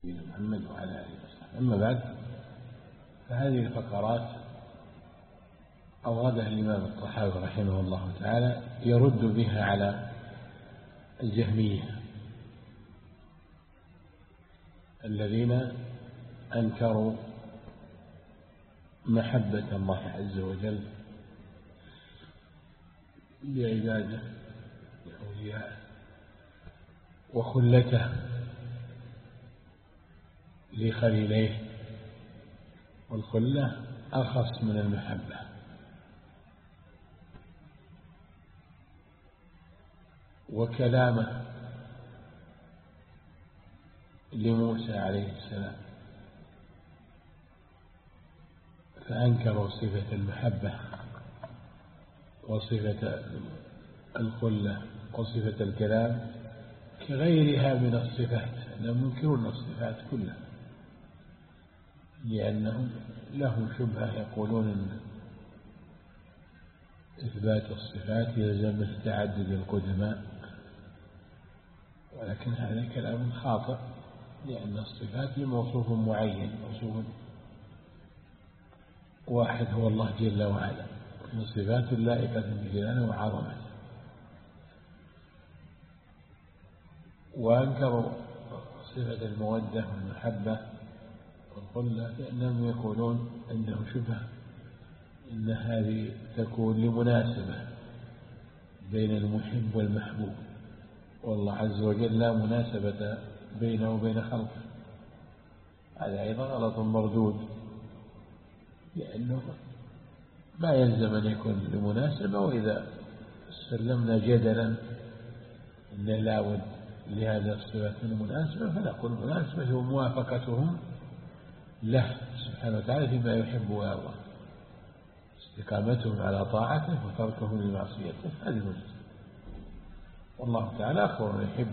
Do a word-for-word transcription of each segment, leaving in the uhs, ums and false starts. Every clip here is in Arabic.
محمد وعلى آله وصحبه. أما بعد، فهذه الفقرات أوردها الإمام الطحاوي رحمه الله تعالى يرد بها على الجهمية الذين أنكروا محبة الله عز وجل لعباده لأوليائه وخلته لخليليه، والخلة أخص من المحبة. وكلامه لموسى عليه السلام فأنكروا صفة المحبة وصفة الخلة وصفة الكلام كغيرها من الصفات، لم ينكرون الصفات كلها لأنهم لهم شبهة يقولون أن إثبات الصفات يلزم تعدد القدماء، ولكن هذا كلام خاطئ، لأن الصفات لموصوف معين، موصوف واحد هو الله جل وعلا، من صفات لائقة بجلاله وعظمته. وأنكروا صفة المودة والمحبة والخلة لأنهم يقولون أنه شبه إن هذه تكون لمناسبة بين المحب والمحبوب، والله عز وجل لا مناسبة بينه وبين خلقه. هذا أيضا غلط مردود، لأنه ما يلزم أن يكون لمناسبة، وإذا سلمنا جدلا أن لا بد لهذا الصفة من مناسبة فنقول مناسبة هو موافقتهم له سبحانه وتعالى فيما يحب ويرضى، استقامتهم على طاعته وتركهم لمعصيته، هذه المناسبة. والله تعالى أخبر يحب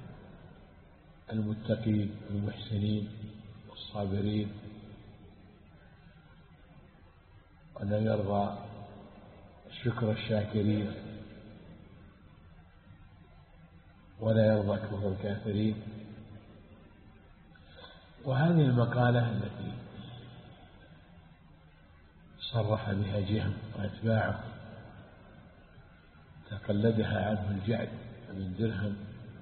المتقين المحسنين والصابرين، ولا يرضى شكر الشاكرين ولا يرضى كفر الكافرين. وهذه المقالة التي صرح بها جهم وأتباعه تقلدها عنه الجعد بن درهم،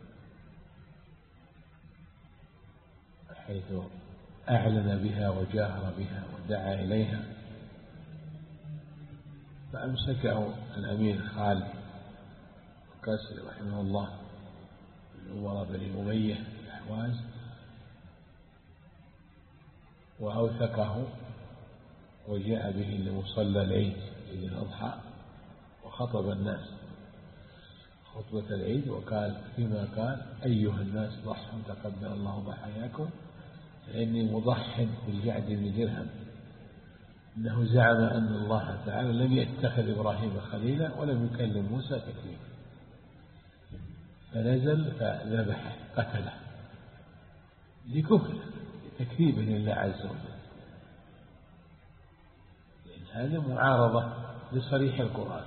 حيث أعلن بها وجاهر بها ودعا إليها، فأمسكه الأمير خالد القاسري رحمه الله من أمراء بني أمية الأحواز، وأوثقه وجاء به لمصلى العيد عيد الأضحى، وخطب الناس خطبة العيد، وقال فيما قال: أيها الناس ضحوا تقبل الله ضحاياكم، فإني مضح بالجعد بن درهم، إنه زعم أن الله تعالى لم يتخذ إبراهيم خليلا ولم يكلم موسى تكليما، فنزل فذبح قتله لكفر تكذيبا لله عز وجل، لأن هذا معارضة لصريح القرآن.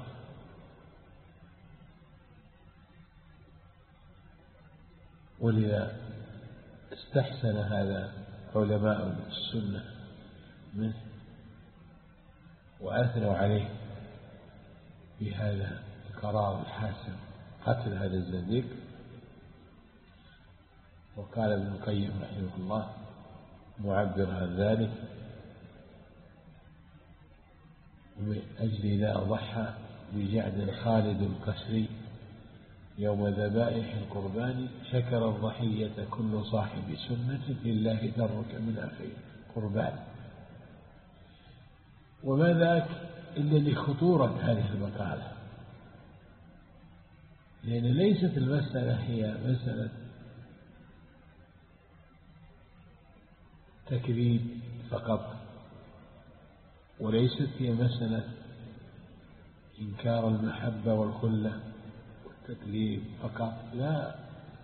ولذا استحسن هذا علماء السنة منه وأثنوا عليه بهذا القرار الحاسم قتل هذا الزنديق. وقال ابن القيم رحمه الله معبر عن ذلك: من أجل ذا ضحى بجعد خالد القسري يوم ذبائح القربان، شكر الضحية كل صاحب سنة لله درك من أخي قربان. وما ذاك إلا لخطورة هذه المقالة، لأن ليست المسألة هي مسألة تكذيب فقط، وليست هي مسألة إنكار المحبة والخلة والتكذيب فقط، لا،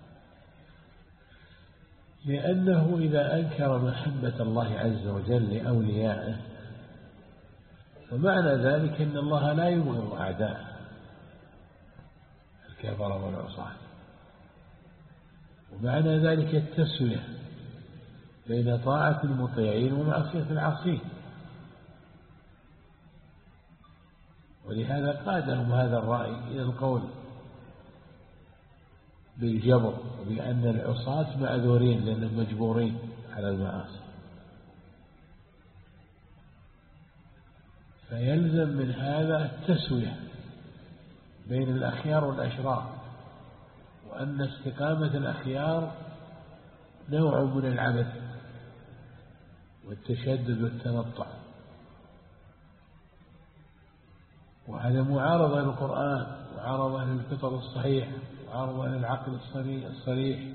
لأنه إذا أنكر محبة الله عز وجل لأوليائه فمعنى ذلك أن الله لا يبغض أعداءه الكفر والعصاة، ومعنى ذلك التسوية بين طاعة المطيعين ومعصية العاصين. ولهذا قادهم هذا الرأي إلى القول بالجبر وبأن العصاة معذورين لأنهم مجبورين على المعاصي. فيلزم من هذا التسوية بين الأخيار والأشرار، وأن استقامة الأخيار نوع من العبث والتشدد والتنطع، وهذا معارضة للقرآن، معارضة للفطر الصحيح، معارضة للعقل الصريح.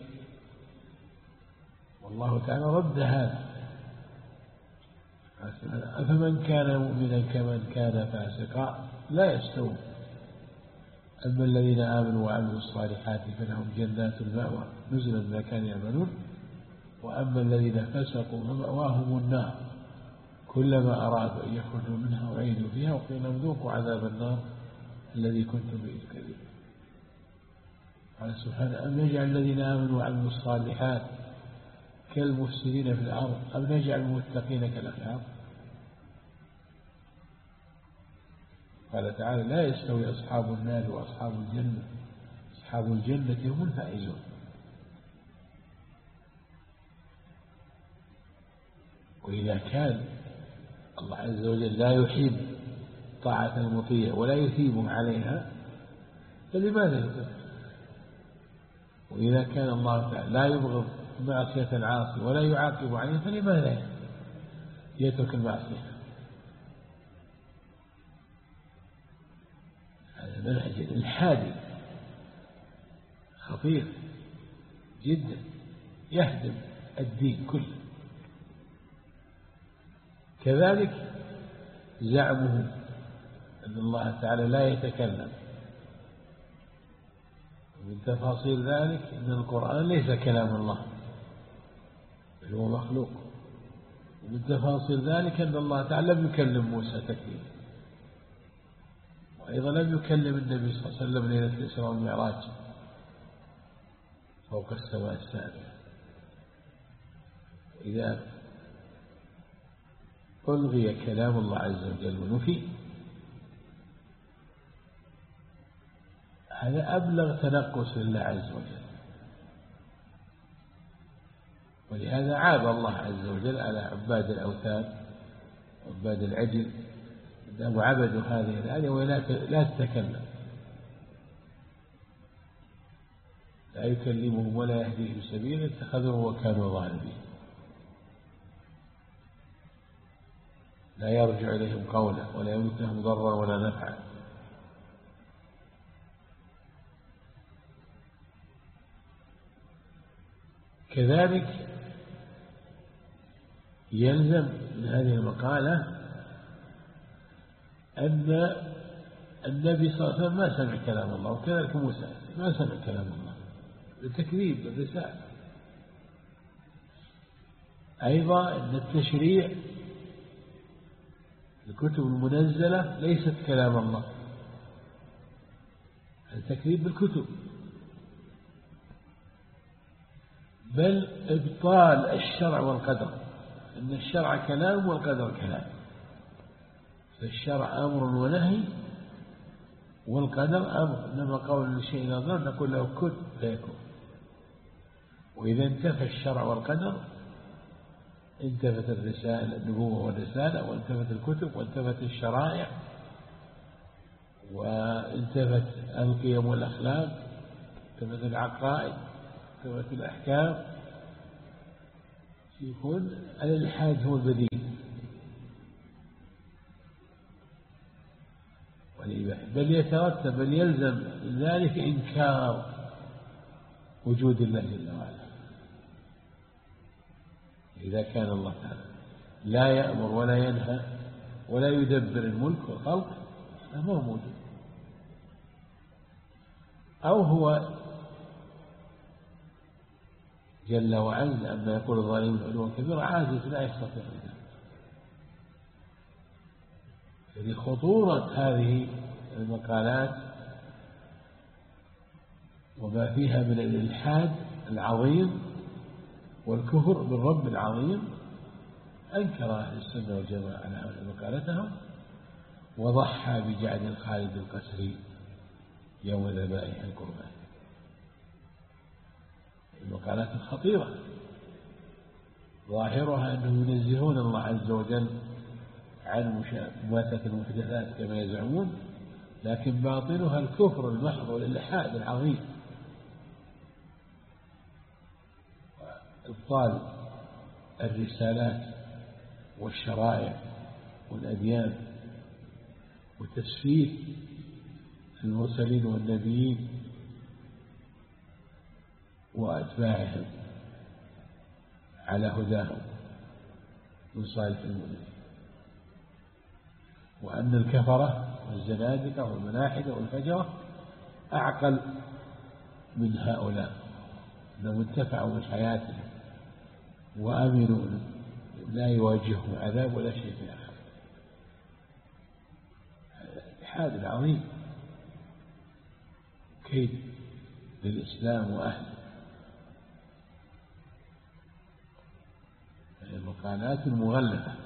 والله تعالى رد هذا: أفمن كان مؤمنا كمن كان فاسقا لا يستوون، أما الذين آمنوا وعملوا الصالحات فلهم جنات المأوى نزلا بما كانوا يعملون، وأما الذين فسقوا فمأواهم النار كلما أرادوا أن يخرجوا منها أعيدوا فيها وقيل لهم ذوقوا عذاب النار الذي كنتم به تكذبون. قال سبحانه: أم نجعل الذين آمنوا وعملوا الصالحات كالمفسدين في الأرض أم نجعل المتقين كالأخيار. قال تعالى: لا يستوي أصحاب النار وأصحاب الجنة، أصحاب الجنة هم الفائزون. وإذا كان الله عز وجل لا يحب طاعة المطيع ولا يثيبه عليها فلماذا يطيع؟ وإذا كان الله تعالى لا يبغض معصية العاصي ولا يعاقب عليها فلماذا يترك المعصية؟ هذا منهج الحادي خطير جدا يهدم الدين كله. كذلك زعمه أن الله تعالى لا يتكلم، ومن تفاصيل ذلك أن القرآن ليس كلام الله بل هو مخلوق، ومن تفاصيل ذلك أن الله تعالى لم يكلم موسى تكليما، وأيضا لم يكلم النبي صلى الله عليه وسلم ليلة الإسراء والمعراج فوق السماء السابعة. إذا ألغي كلام الله عز وجل ونفي هذا أبلغ تنقص لله عز وجل. ولهذا عاب الله عز وجل على عباد الأوثان وعباد العجل أنهم عبدوا هذه الآية ولا لا تتكلم، لا يكلمهم ولا يهديهم سبيلا اتخذوه وكانوا ظالمين، لا يرجع إليهم قولا ولا يملك لهم ضرا ولا نفعا. كذلك يلزم من هذه المقالة أن النبي صلى الله عليه وسلم ما سمع كلام الله، وكذلك موسى ما سمع كلام الله بالتكذيب بالرسالة. أيضا أن التشريع الكتب المنزلة ليست كلام الله، التكذيب بالكتب، بل إبطال الشرع والقدر، إن الشرع كلام والقدر كلام، فالشرع أمر ونهي والقدر أمر، إنما قول الشيء نظر نقول له كن فيكون. وإذا انتفى الشرع والقدر انتفت الرسالة النبوة والرسالة، وانتفت الكتب، وانتفت الشرائع، وانتفت القيم والأخلاق، انتفت العقائد، انتفت الأحكام. يكون الإلحاد هو البديل والإباحة، بل يترتب بل يلزم ذلك إنكار وجود الله جل وعلا. إذا كان الله تعالى لا يأمر ولا ينهى ولا يدبر الملك والخلق فهو موجود، أو هو جل وعلا أما يقول الظالمون علوا كبيرا عاجز لا يستطيع ذلك. لخطورة هذه المقالات وما فيها من الإلحاد العظيم والكفر بالرب العظيم أنكر أهل السنة والجماعة على مقالتهم، وضحى بجعل خالد القسري يوم ذبائح القربان. المقالات الخطيرة ظاهرها أنهم ينزهون الله عز وجل عن مماتة المحدثات كما يزعمون، لكن باطنها الكفر المحض والإلحاد العظيم، إبطال الرسالات والشرائع والأديان وتسفيه المرسلين والنبيين وأتباعهم على هداهم من صالح المؤمنين، وأن الكفرة والزنادقة والملاحدة والفجرة أعقل من هؤلاء، أنهم انتفعوا من حياتهم وأمنوا لا يواجههم عذاب ولا شيء في الآخرة. الإلحاد العظيم كيد للإسلام وأهله. المقالات المغلفة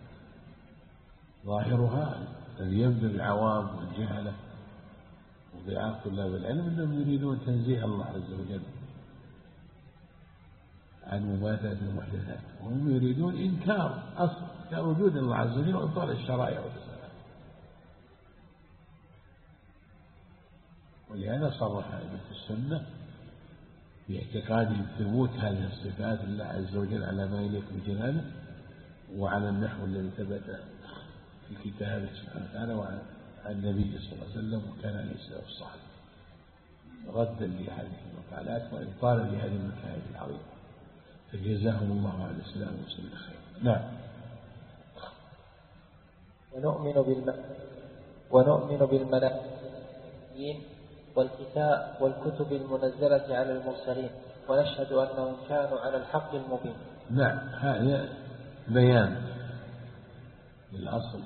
ظاهرها الذي يبدو العوام والجهلة وضعاف طلاب العلم أنهم يريدون تنزيه الله عز وجل عن مماثلة المحدثات، وهم يريدون إنكار أصل وجود الله عز وجل وإبطال الشرائع والرسالات. ولهذا صرح أئمة السنة باعتقادهم ثبوت هذه الصفات لله عز وجل على ما يليق بجلاله وعلى النحو الذي ثبت في كتابه سبحانه وتعالى وعن النبي صلى الله عليه وسلم وكان عليه السلام الصالح، ردا لهذه المقالات وإبطالا لهذه المكائد العظيمة، فجزاهم الله على الإسلام والسنة خير. نعم. ونؤمن بالم... ونؤمن بالملائكة والكتاب والكتب المنزلة على المرسلين، ونشهد أنهم كانوا على الحق المبين. نعم، هذا بيان للأصل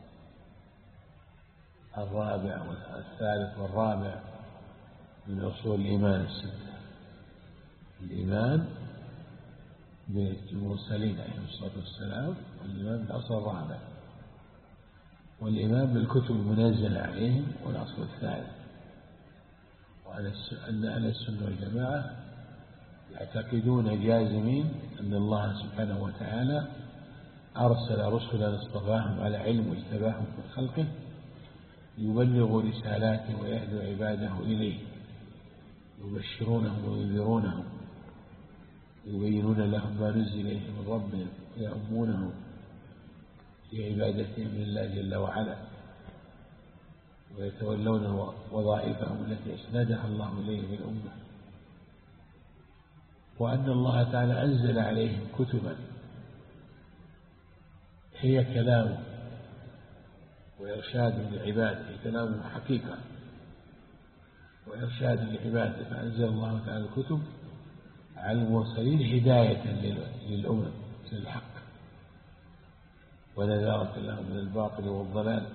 الرابع والثالث والرابع من أصول الإيمان الستة: الإيمان بالمرسلين عليهم الصلاة والسلام، والإيمان بالأصل الرابع، والإيمان بالكتب المنزلة عليهم والأصل الثالث. وأن أهل السنة والجماعة يعتقدون جازمين أن الله سبحانه وتعالى أرسل رسلا اصطفاهم على علم واجتباهم من خلقه يبلغوا رسالاته ويهدوا عباده إليه، يبشرونهم وينذرونهم، يبينون لهم ما نزل إليهم من ربهم، ويأمونهم في عبادتهم لله جل وعلا، ويتولون وظائفهم التي أسندها الله إليه من الأمة. وأن الله تعالى أنزل عليهم كتبا هي كلامه وإرشاد لعباده، كلامه حقيقة وإرشاد لعباده، فأنزل الله تعالى الكتب على المرسلين هداية للأمم للحق ونذارة لهم من الباطل والضلال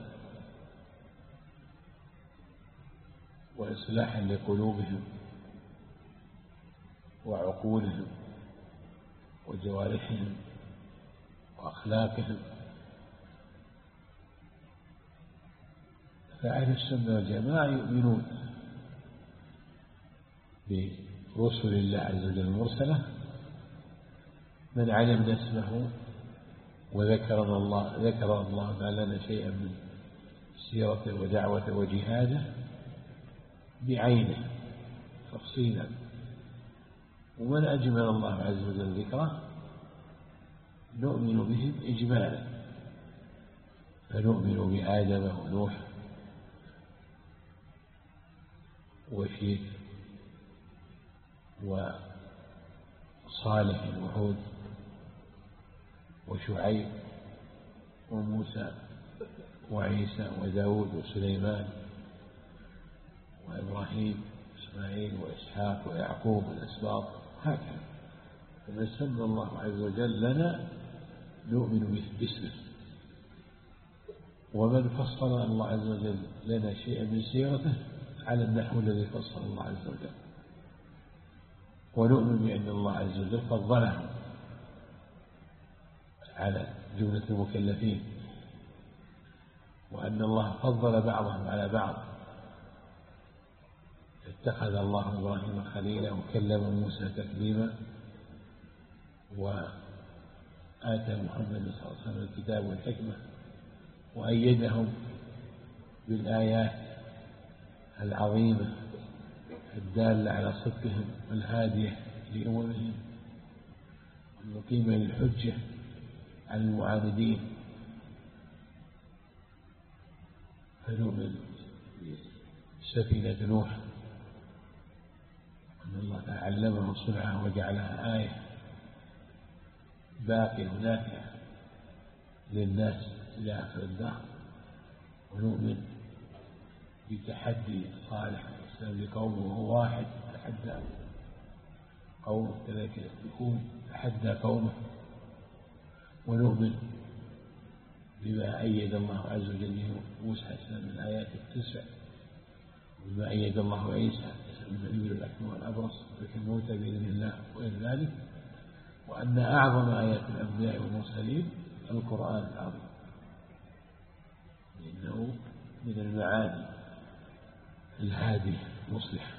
وإصلاحا لقلوبهم وعقولهم وجوارحهم وأخلاقهم. فأهل السنة والجماعة يؤمنون برسل الله عز وجل المرسلة، من علمنا اسمه وذكرنا الله ذكر الله تعالى لنا شيئا من سيرته ودعوته وجهاده بعينه تفصيلا، ومن أجمل الله عز وجل ذكره نؤمن بهم إجمالا، فنؤمن بآدم ونوح وشيث وصالح وهود وشعيب وموسى وعيسى وداود وسليمان وإبراهيم وإسماعيل وإسحاق ويعقوب والأسباط، هكذا. فمن سمى الله عز وجل لنا نؤمن باسمه، ومن فصل الله عز وجل لنا شيئا من سيرته على النحو الذي فصل الله عز وجل. ونؤمن بأن الله عز وجل فضلهم على جملة المكلفين، وأن الله فضل بعضهم على بعض. اتخذ الله إبراهيم خليلا وكلم موسى تكليما، وآتى محمد صلى الله عليه وسلم الكتاب والحكمة، وأيدهم بالآيات العظيمة الدالة على صدقهم والهادية لأممهم والمقيمة للحجة على المعاندين. فنؤمن بسفينة نوح أن الله علمه صنعها وجعلها آية باقية ونافعة للناس إلى آخر الدهر. ونؤمن بتحدي صالح الإسلام لقومه وهو واحد تحدى قومه كذلك يكون تحدى قومه. ونؤمن بما أيد الله عز وجل به موسى السلام من الآيات التسع، وبما أيد الله عيسى من الإبل الأكمى والأبرص والموتى بإذن الله وغير ذلك. وأن أعظم آيات الأنبياء والمرسلين القرآن العظيم، لأنه من المعاني الهادية المصلحة.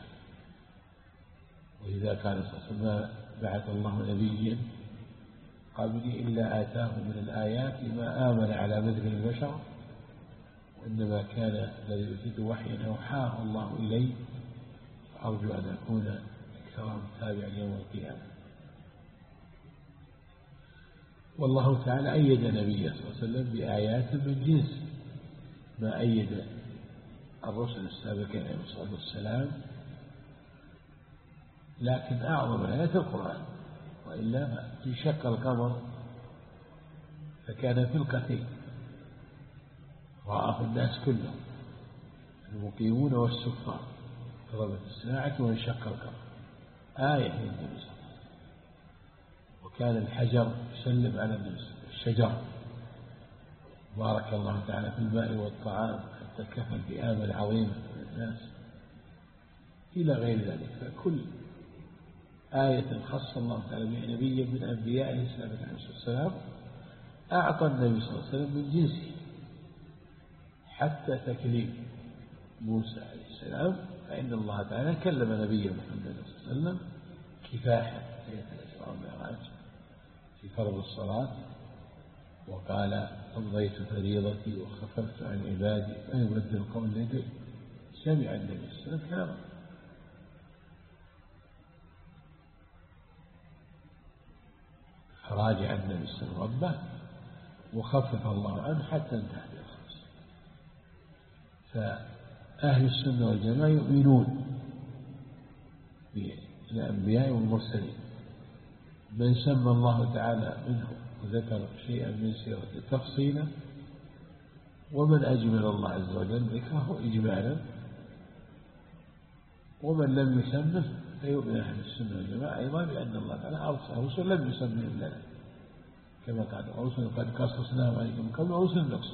وإذا كان صلى الله عليه وسلم بعث الله نبيا قبلي إلا آتاه من الآيات ما آمن على مثل البشر، وإنما كان الذي يزيد وحيا أوحاه الله إليه، فأرجو أن أكون أكثرهم تابعا يوم القيامة. والله تعالى أيد نبيه صلى الله عليه وسلم بآيات من جنس ما أيد الرسل السابقين عليهم الصلاة والسلام، لكن أعظم آيات القرآن، وإلا انشق القمر فكان فلقتين رآه الناس كلهم المقيمون والسفار، اقتربت الساعة وانشق القمر، آية من النبي صلى الله عليه وسلم. وكان الحجر يسلم على الشجر، بارك الله تعالى في الماء والطعام حتى كفى بآمل عظيمة من الناس إلى غير ذلك. فكل آية خص الله تعالى بها نبيا من أنبيائه السابقين عليه الصلاة والسلام أعطى النبي صلى الله عليه وسلم من جنسه، حتى تكليم موسى عليه السلام، فإن الله تعالى كلم نبيه محمد صلى الله عليه وسلم كفاحا ليلة الإسراء والمعراج في فرض الصلاة، وقال قضيت فريضتي وخففت عن عبادي فيبدل القول لدي. سمع النبي صلى الله عليه وسلم كلامه، فراجع النبي صلى الله عليه وسلم ربه وخفف الله عنه حتى انتهى بالخمس. فأهل السنة والجماعة يؤمنون بالأنبياء والمرسلين، من سمى الله تعالى منه وذكر شيئا من سيرته تفصيلا، ومن أجمل الله عز وجل ذكره إجمالا، ومن لم يسمه فيؤمن أهل السنة والجماعة أيضا بأن الله تعالى أرسل رسل لم يسمهم لنا، كما قال رسل قد قصصناهم عليكم قبل ورسل نقص.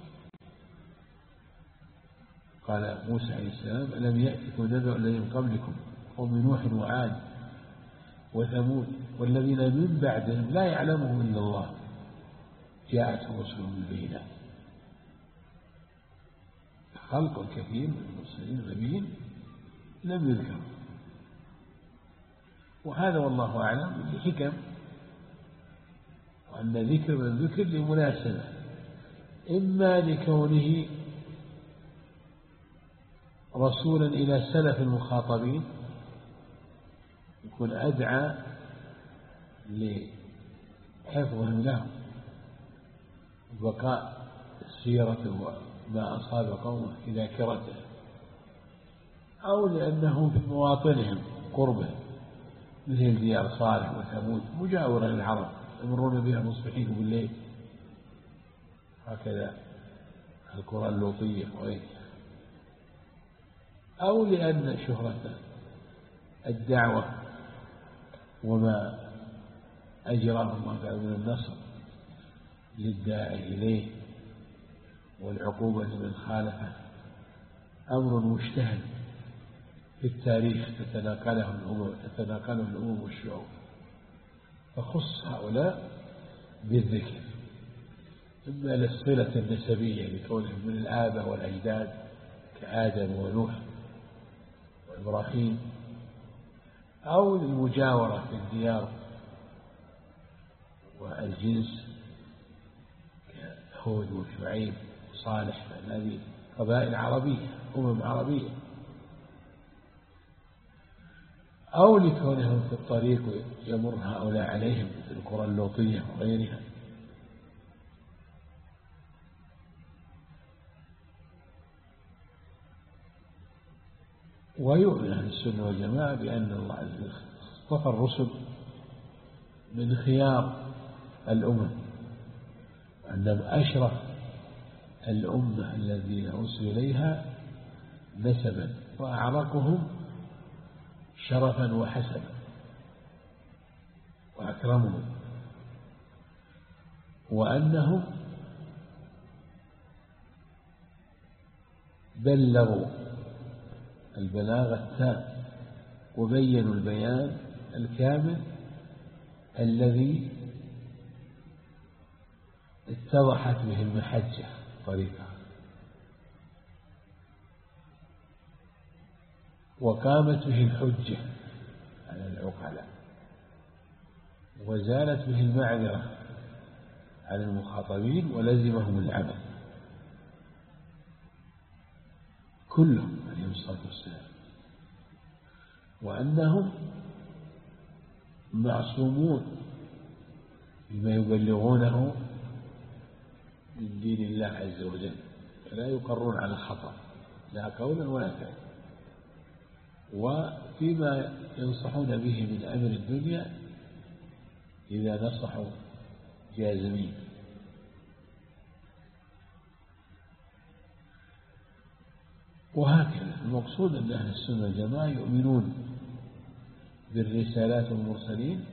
قال موسى عليه السلام ألم يأتكم نبأ الذين قبلكم قوم نوح وعاد وثمود والذين من بعدهم لا يعلمهم إلا الله جاءتهم رسلهم بالبينات. خلق كثير من المرسلين والنبيين لم يذكروا، وهذا والله أعلم لحكم، وأن ذكر من ذكر لمناسبة، إما لكونه رسولا إلى سلف المخاطبين يكون أدعى لحفظهم له وبقاء سيرته وما أصاب قومه في ذاكرته، أو لأنه في مواطنهم قربه مثل ديار صالح وثمود مجاورة للعرب يمرون بها مصبحين بالليل، هكذا القرى اللوطية وغيرها، أو لأن شهرة الدعوة وما أجراه الله تعالى من النصر للداعي إليه والعقوبة من خالفه أمر مشتهر في التاريخ تتناقله الأمم تتناقله الأمم والشعوب، فخص هؤلاء بالذكر، إما للصلة النسبية لكونهم من الآباء والأجداد كآدم ونوح وإبراهيم، أو للمجاورة في الديار والجنس كهود وشعيب وصالح، هذه قبائل عربية أمم عربية، أو لكونهم في الطريق يمر هؤلاء عليهم مثل القرى اللوطية وغيرها. ويؤمن أهل السنة والجماعة بأن الله عز وجل اصطفى الرسل من خيار الأمم، وأنهم أشرف الأمة الذين أرسلوا إليها نسبا وأعرقهم شرفا وحسنا وأكرمهم، وأنهم بلغوا البلاغ التام وبينوا البيان الكامل الذي اتضحت به المحجة طريقة، وقامت به الحجة على العقلاء، وزالت به المعذرة على المخاطبين، ولزمهم العمل كلهم عليهم الصلاة والسلام، وأنهم معصومون بما يبلغونه من دين الله عز وجل، فلا يقرون على الخطأ لا قولا ولا فعلا، وفيما ينصحون به من أمر الدنيا إذا نصحوا جازمين. وهكذا المقصود أن أهل السنة والجماعة يؤمنون بالرسالات والمرسلين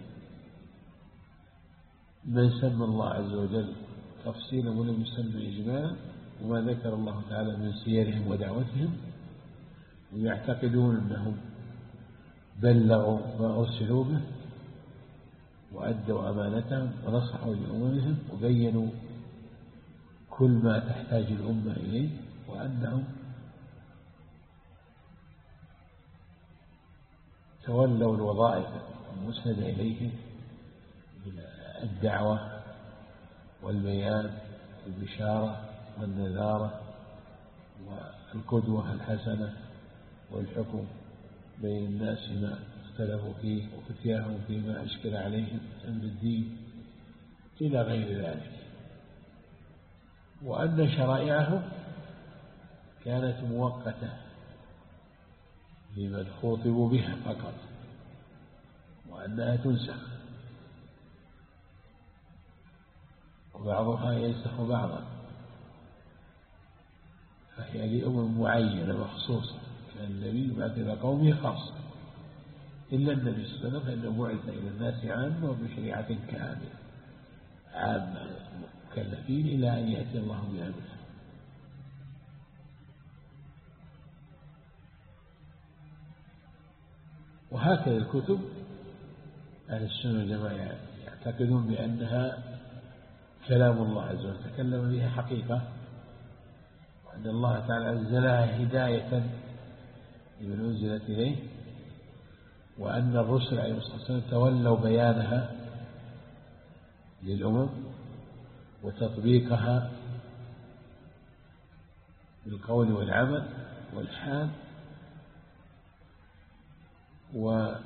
من سمى الله عز وجل تفصيلا ولم يسمى إجمالا، وما ذكر الله تعالى من سيرهم ودعوتهم، ويعتقدون أنهم بلغوا ما أرسلوا به وأدوا أمانتهم ونصحوا لأممهم وبينوا كل ما تحتاج الأمة إليه، وأنهم تولوا الوظائف المسندة إليه من الدعوة والبيان والبشارة والنذارة والقدوة الحسنة والحكم بين الناس فيما اختلفوا فيه وفتياهم فيما أشكل عليهم أمر الدين إلى غير ذلك، وأن شرائعه كانت مؤقتة لمن خوطبوا بها فقط، وأنها تنسخ وبعضها ينسخ بعضا، فهي لأمم معينة مخصوصة، كان النبي بعد إلى قومه خاصة، إلا النبي صلى الله عليه وسلم فإنه بعث إلى الناس عامة وبشريعة كاملة عامة مكلفين إلى أن يأتي الله بأمره. وهكذا الكتب أهل السنة والجماعة يعتقدون بأنها كلام الله عز وجل تكلم بها حقيقة، وأن الله تعالى أنزلها هداية لمن أنزلت إليه، وأن الرسل عليه الصلاة والسلام تولوا بيانها للأمم وتطبيقها بالقول والعمل والحال، وأنه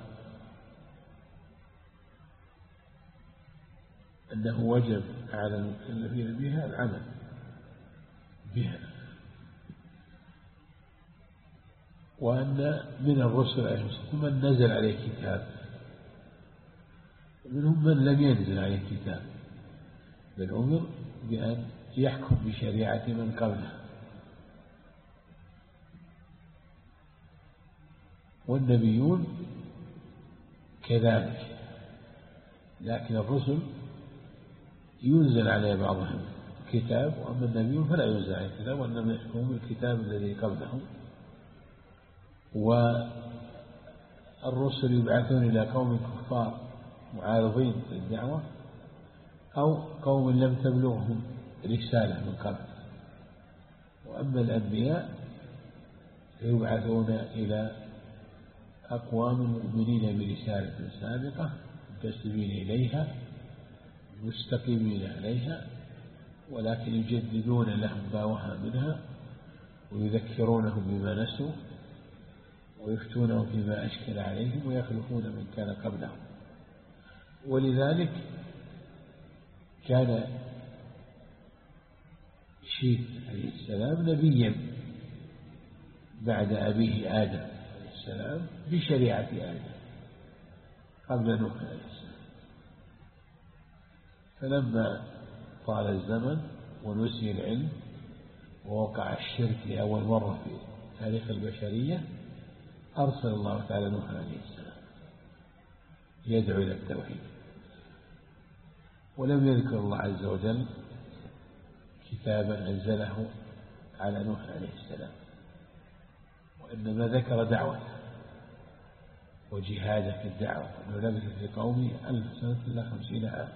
وجب على المكلفين بها العمل بها، وأن من الرسل عليه الصلاة والسلام من نزل عليه كتاب ومنهم من لم ينزل عليه كتاب، بل أمر بأن يحكم بشريعة من قبله، والنبيون كذلك، لكن الرسل ينزل عليه بعضهم كتاب، وأما النبيون فلا ينزل عليه كتاب، وإنما يحكمون بالكتاب الذي قبلهم والرسل يبعثون إلى قوم كفار معارضين للدعوة أو قوم لم تبلغهم رسالة من قبل. وأما الأنبياء فيبعثون إلى أقوام مؤمنين برسالة سابقة متسلمين إليها مستقيمين عليها، ولكن يجددون لهم ما وهى منها ويذكرونهم بما نسوا ويفتونهم فيما أشكل عليهم ويخلفون من كان قبلهم. ولذلك كان شيث عليه السلام نبيا بعد أبيه آدم عليه السلام بشريعة آدم قبل نوح عليه السلام. فلما طال الزمن ونسي العلم ووقع الشرك لأول مرة في تاريخ البشرية أرسل الله تعالى نوح عليه السلام يدعو إلى التوحيد، ولم يذكر الله عز وجل كتابا أنزله على نوح عليه السلام، وإنما ذكر دعوته وجهاده في الدعوة، أنه لبث في قومه ألف سنة إلا خمسين عاما،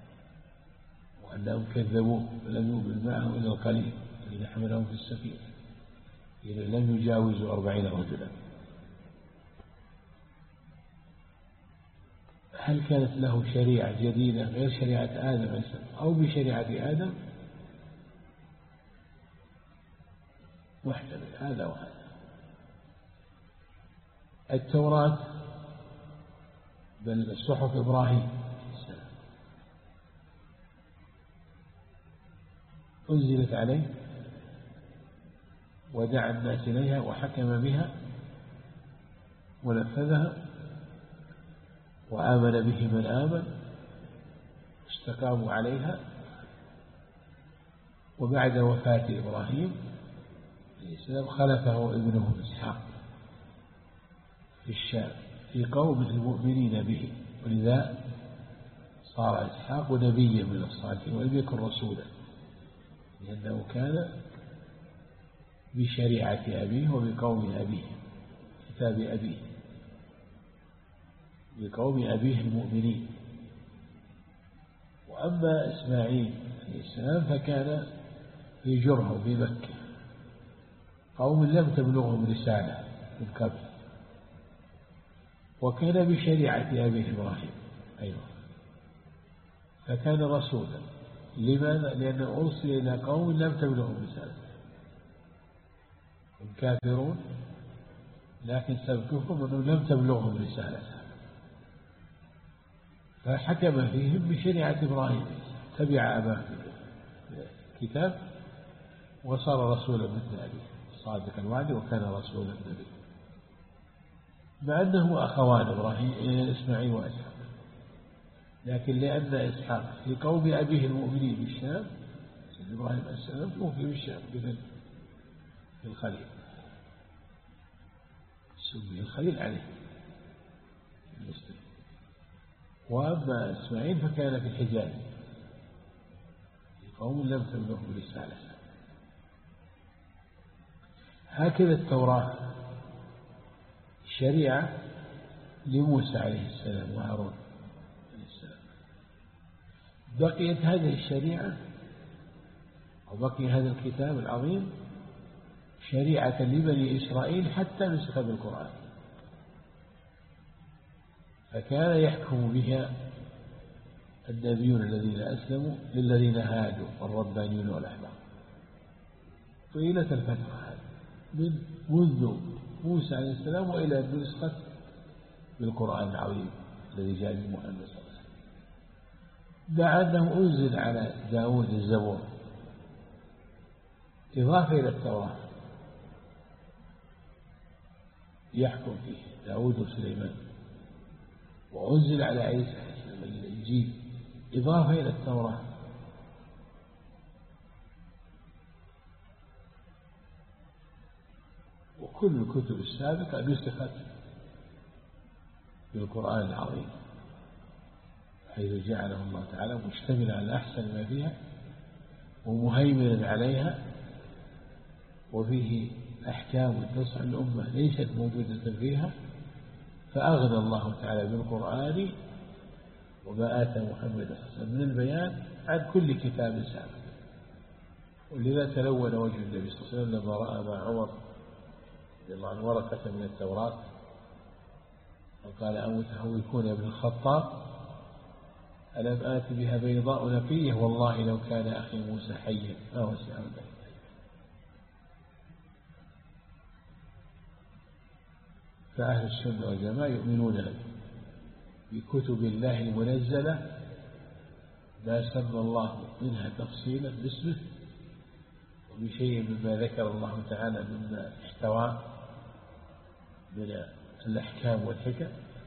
وأنهم كذبوه ولم يؤمن معه إلا القليل الذين حملهم في السفينة، إذا لم يجاوزوا أربعين رجلا. هل كانت له شريعة جديدة غير شريعة آدم أو بشريعة آدم؟ محتمل هذا وهذا. التوراة بل صحف إبراهيم أنزلت عليه ودعا الناس إليها وحكم بها ونفذها وآمن به من آمن استقاموا عليها. وبعد وفاة إبراهيم عليه السلام خلفه ابنه إسحاق في الشام في قوم المؤمنين به، ولذا صار إسحاق نبيا من الصالحين ولم يكن رسولا، لأنه كان بشريعة أبيه وبقوم أبيه كتاب أبيه بقوم أبيه المؤمنين. وأما إسماعيل عليه السلام فكان في جرهم في مكة قوم لم تبلغهم رسالة من قبل، وكان بشريعة أبيه إبراهيم أيضا، فكان رسولا. لماذا؟ لأنه أرسل إلى قوم لم تبلغهم رسالة، هم كافرون لكن سبكهم أنه لم تبلغهم رسالة، فحكم فيهم بشريعة إبراهيم، تبع أباه الكتاب وصار رسولا مثل أبيه صادق الوعد وكان رسولا نبي، مع أنه أخوان إبراهيم إسماعيل وإسحاق، لكن لأن إسحاق في قوم أبيه المؤمنين بالشام سيد إبراهيم السلام توفي بالشام بذن في الخليل سمي الخليل عليه المسلم. وأما إسماعيل فكان في الحجاز في قوم لم تبلغهم رسالة. هكذا التوراة شريعة لموسى عليه السلام وهارون عليه السلام، بقيت هذه الشريعة أو بقي هذا الكتاب العظيم شريعة لبني إسرائيل حتى نسخ بالقرآن، فكان يحكم بها النبيون الذين أسلموا للذين هادوا والربانيون والأحبار طيلة الفترة هذه من منذ موسى عليه السلام وإلى أن نسخت بالقرآن العظيم الذي جاء به محمد صلى الله عليه وسلم. مع أنه أنزل على داود الزبور إضافة إلى التوراة يحكم فيه داود وسليمان، وأنزل على عيسى الإنجيل إضافة إلى التوراة، وكل الكتب السابقة نسخت بالقرآن العظيم حيث جعله الله تعالى مشتملا على أحسن ما فيها ومهيمنا عليها، وفيه أحكام تصح الأمة ليست موجودة فيها، فأغنى الله تعالى بالقرآن وما آتى محمد صلى الله عليه وسلم من البيان عن كل كتاب سابق. ولذا تلون وجه النبي صلى الله عليه وسلم لما رأى مع عمر رضي الله عنه ورقة من التوراة وقال: أمتهوكون يا ابن الخطاب ألم آت بها بيضاء نقية والله لو كان أخي موسى حيا ما وسع ذلك. فأهل السنة والجماعة يؤمنون بكتب الله المنزلة ما سمى الله منها تفصيلا باسمه، وبشيء مما ذكر الله تعالى مما احتوى من الأحكام والحكم،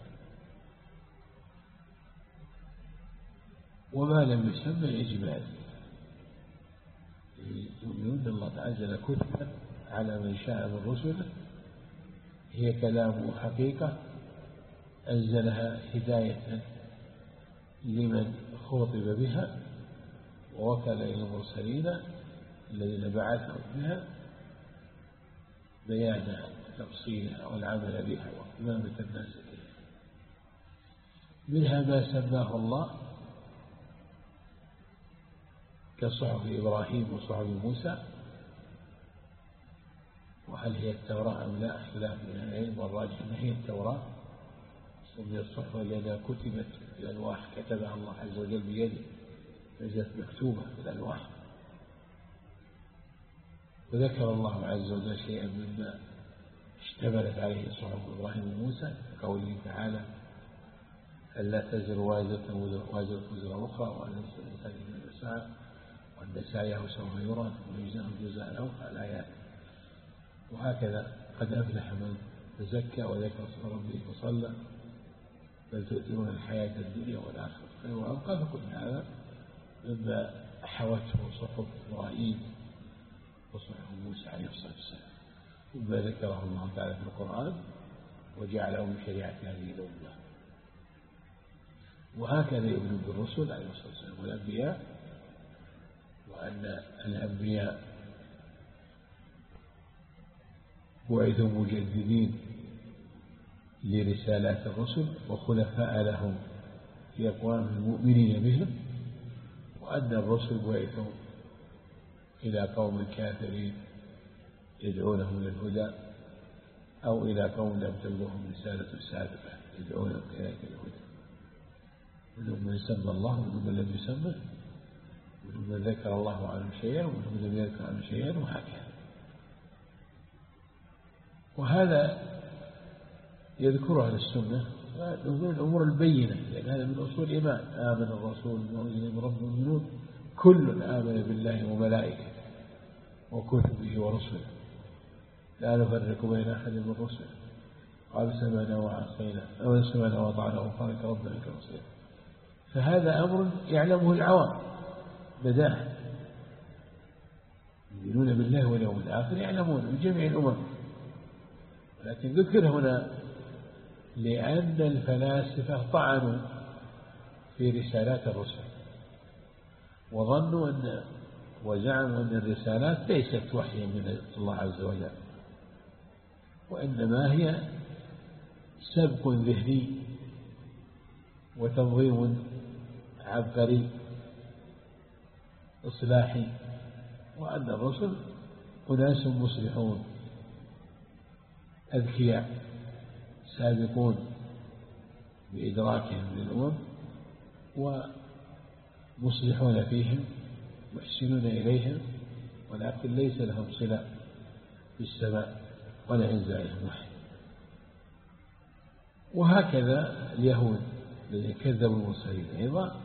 وما لم يسمى إجمالا. يؤمنون أن الله تعالى كتبا على من شاء من رسله هي كلامه حقيقة أنزلها هداية لمن خاطب بها، ووكل إلى المرسلين الذين بعثهم بها بيانها وتفصيلها والعمل بها وإمامة الناس بها. منها ما سماه الله كصحف إبراهيم وصحف موسى، وهل هي التوراة أم لا خلاف من العلم، والراجح أنها هي التوراة سميت الصحف لأنها كتبت في الألواح كتبها الله عز وجل بيده فجاءت مكتوبة في الألواح. وذكر الله عز وجل شيئا مما اشتملت عليه صحف إبراهيم وموسى كقوله تعالى: ألا تزر وازرة وزر أخرى وأن ليس الإنسان إلا ما سعى وأن سعيه سوف يرى ثم يجزاه الجزاء الأوفى الآيات. وهكذا قد أفلح من تزكى وذكر اسم ربه فصلى بل تؤثرون الحياة الدنيا والآخرة خير وأبقى. فكل هذا مما حوته صحف إبراهيم وصحف موسى عليه الصلاة والسلام، مما ذكره الله تعالى في القرآن وجعله من شريعة هذه الأمة. وهكذا يؤمن بالرسل عليه الصلاة والسلام والأنبياء، وأن الأنبياء بعثوا مجددين لرسالات الرسل وخلفاء لهم في أقوام المؤمنين بهم، وأن الرسل بعثوا إلى قوم كافرين يدعونهم للهدى أو إلى قوم لم تبلغهم رسالة سابقة يدعونهم كذلك للهدى. منهم من سمى الله ومنهم من لم يسمه، ومنهم من ذكر الله عنه شيئا ومنهم من لم يذكر عنه شيئا، وهكذا. وهذا يذكر أهل السنة من الأمور البينة، لأن هذا من أصول الإيمان: آمن الرسول بما أنزل من ربه المؤمنون كل آمن بالله وملائكته وكتبه ورسله لا نفرق بين أحد من رسله قال سمعنا وعصينا أو سمعنا وأطعنا وغفرانك ربنا إليك المصير. فهذا أمر يعلمه العوام بداهة، يؤمنون بالله واليوم الآخر يعلمون من جميع الأمم، لكن ذكر هنا لأن الفلاسفة طعنوا في رسالات الرسل وظنوا أن وزعموا أن الرسالات ليست وحيا من الله عز وجل، وإنما هي سبق ذهني وتنظيم عبقري إصلاحي، وأن الرسل أناس مصلحون أذكياء سابقون بإدراكهم للأمم ومصلحون فيهم محسنون إليهم، ولكن ليس لهم صلة بالسماء ولا ينزعهم وحي. وهكذا اليهود الذين كذبوا المرسلين أيضا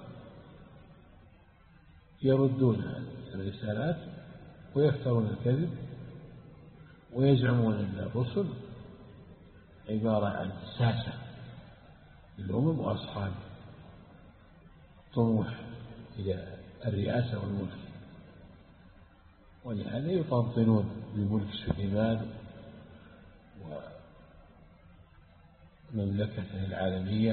يردون الرسالات ويفترون الكذب ويزعمون أن الرسل عبارة عن ساسة للأمم وأصحاب طموح إلى الرئاسة والملك، ولهذا يطنطنون بملك سليمان ومملكته العالمية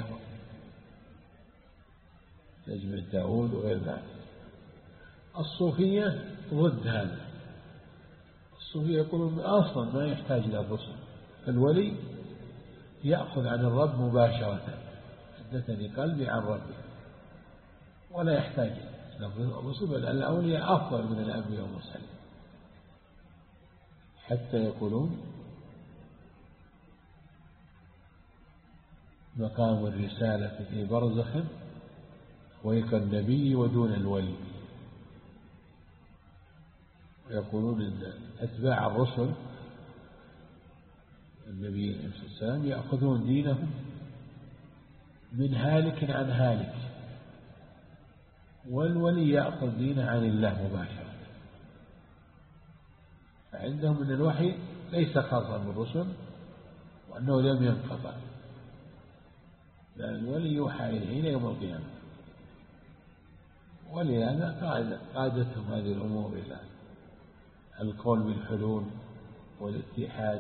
نجم داود وغير ذلك. الصوفية ضد هذا، الصوفية يقولون أصلا ما يحتاج إلى الرسل، الولي يأخذ عن الرب مباشرة، حدثني قلبي عن ربي، ولا يحتاج إلى الرسل، بل الأولياء أفضل من الأنبياء والمرسلين، حتى يقولون مقام الرسالة في برزخ ويك النبي ودون الولي. ويقولون إن أتباع الرسل النبي عليه الصلاة والسلام يأخذون دينهم من هالك عن هالك، والولي يأخذ دينه عن الله مباشرة. فعندهم أن الوحي ليس خاصا بالرسل وأنه لم ينقطع، لأن الولي يوحى إليه إلى يوم القيامة، ولهذا قادتهم هذه الأمور إلى القول بالحلول والاتحاد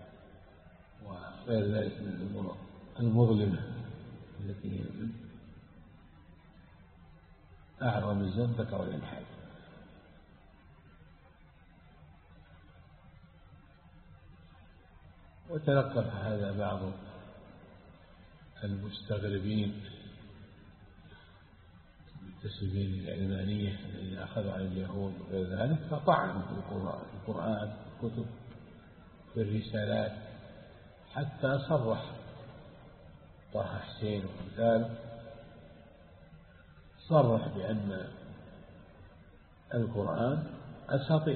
وغير ذلك من الأمور المظلمة التي هي من أعظم الزندقة والإلحاد. وتلقف هذا بعض المستغربين المنتسبين للعلمانية الذين أخذوا عن اليهود وغير ذلك، فطعنوا في القرآن في الكتب في الرسالات، حتى صرح طه حسين وأمثاله صرح بأن القرآن أساطير،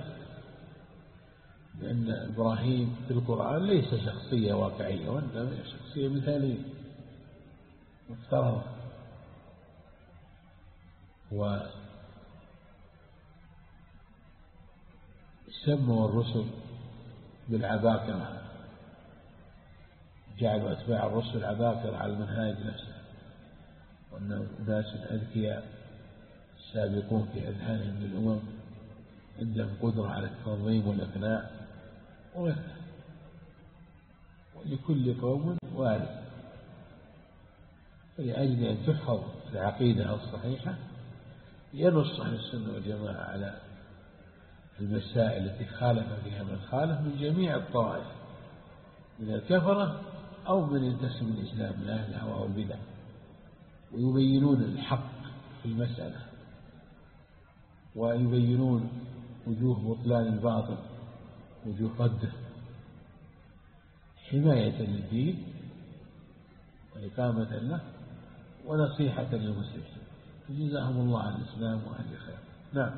لأن إبراهيم في القرآن ليس شخصية واقعية وإنما شخصية مثالية مفترضة. وسموا الرسل بالعباقرة، جعلوا أتباع الرسل عباقرة على المنهاج نفسه، وأنهم ناس أذكياء سابقون في أذهانهم للأمم، عندهم قدرة على التنظيم والإقناع وغيره. ولكل قوم وارث، فلأجل أن تحفظ العقيدة الصحيحة ينص أهل السنة والجماعة على المسائل التي خالف فيها من خالف من جميع الطوائف من الكفرة أو من ينتسب الإسلام من أهل الهوى والبدع، ويبينون الحق في المسألة ويبينون وجوه بطلان الباطل وجوه رده، حماية للدين وإقامة له ونصيحة للمسلمين. جزاهم الله عن الإسلام وأهل خير. نعم.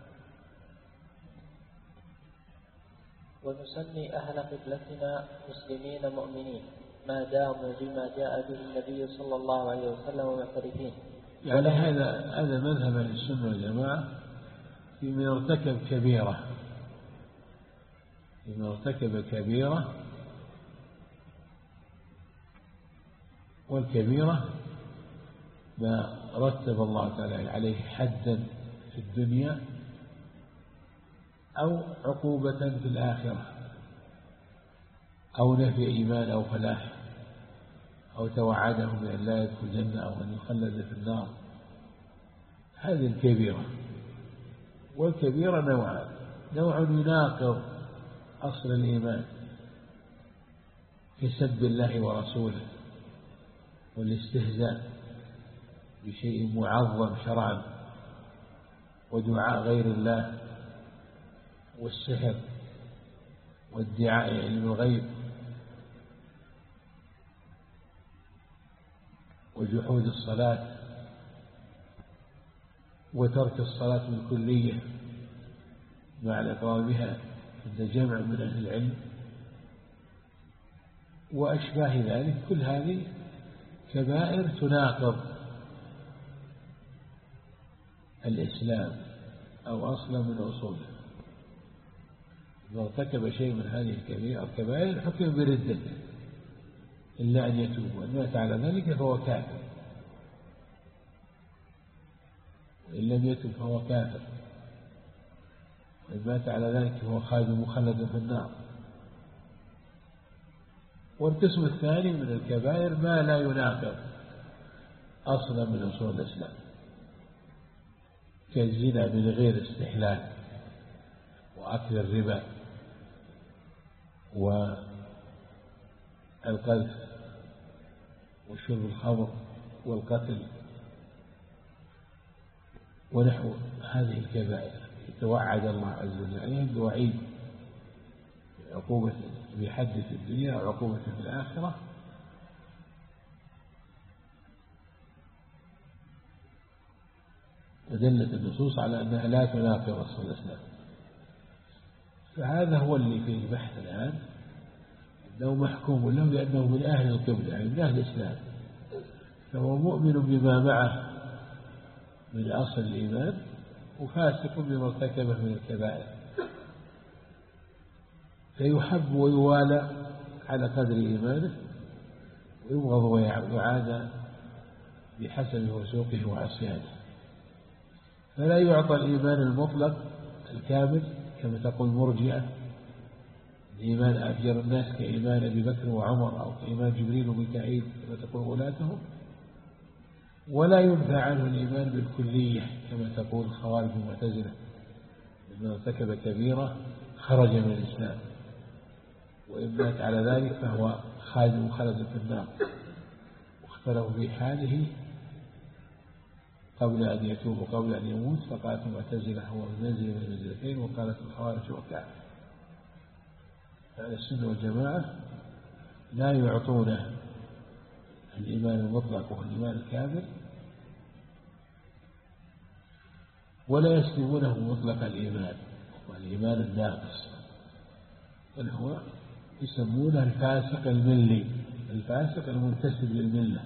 ونسمي أهل قبلتنا مسلمين مؤمنين ما داموا بما جاء به النبي صلى الله عليه وسلم معترفين. يعني هذا هذا مذهب أهل السنة والجماعة في من ارتكب كبيرة، في من ارتكب كبيرة، والكبيرة ما رتب الله تعالى عليه حدا في الدنيا أو عقوبة في الآخرة، أو نفي إيمان أو فلاح، أو توعده بأن لا يدخل الجنة أو أن يخلد في النار. هذه الكبيرة. والكبيرة نوعان: نوع يناقض أصل الإيمان كسب الله ورسوله والاستهزاء بشيء معظم شرعا ودعاء غير الله والسحر وادعاء علم الغيب وجحود الصلاة وترك الصلاة بالكلية مع الإقرار بها عند جمع من أهل العلم وأشباه ذلك. كل هذه كبائر تناقض الإسلام أو أصلا من أصوله. إذا ارتكب شيء من هذه الكبائر حكم بردته إلا أن يتوب، وإن مات على ذلك فهو كافر، وإن لم يتب فهو كافر، وإن مات على ذلك فهو خالد مخلد في النار. والقسم الثاني من الكبائر ما لا يناقض أصلا من أصول الإسلام كالزنا من غير استحلال وأكل الربا والقذف وشرب الخمر والقتل ونحو هذه الكبائر يتوعد الله عز وجل عليها بوعيد عقوبة بحد في الدنيا وعقوبة في الآخرة. ودلت النصوص على أنها لا تنافي أصل الإسلام. فهذا هو اللي فيه البحث الآن، أنه محكوم له بأنه من أهل القبلة يعني من أهل الإسلام، فهو مؤمن بما معه من أصل الإيمان وفاسق بما ارتكبه من الكبائر، فيحب ويوالى على قدر إيمانه ويبغض ويعادى بحسب وسوقه وعصيانه. فلا يعطى الإيمان المطلق الكامل كما تقول مرجئة، الإيمان أفجر الناس كإيمان أبي بكر وعمر أو كإيمان جبريل وميكائيل كما تقول غلاتهم، ولا ينفى عنه الإيمان بالكلية كما تقول الخوارج المعتزلة، من ارتكب كبيرة خرج من الإسلام وإن مات على ذلك فهو خالد مخلد في النار. واختلفوا في حاله قبل أن يتوب وقبل أن يموت، فقالت المعتزلة هو منزل من المنزلتين، وقالت الخوارج هو كافر. فأهل السنة والجماعة لا يعطونه الإيمان المطلق وهو الإيمان الكامل، ولا يسلمونه مطلق الإيمان والإيمان الناقص، بل هو يسمونه الفاسق الملي، الفاسق المنتسب للملة،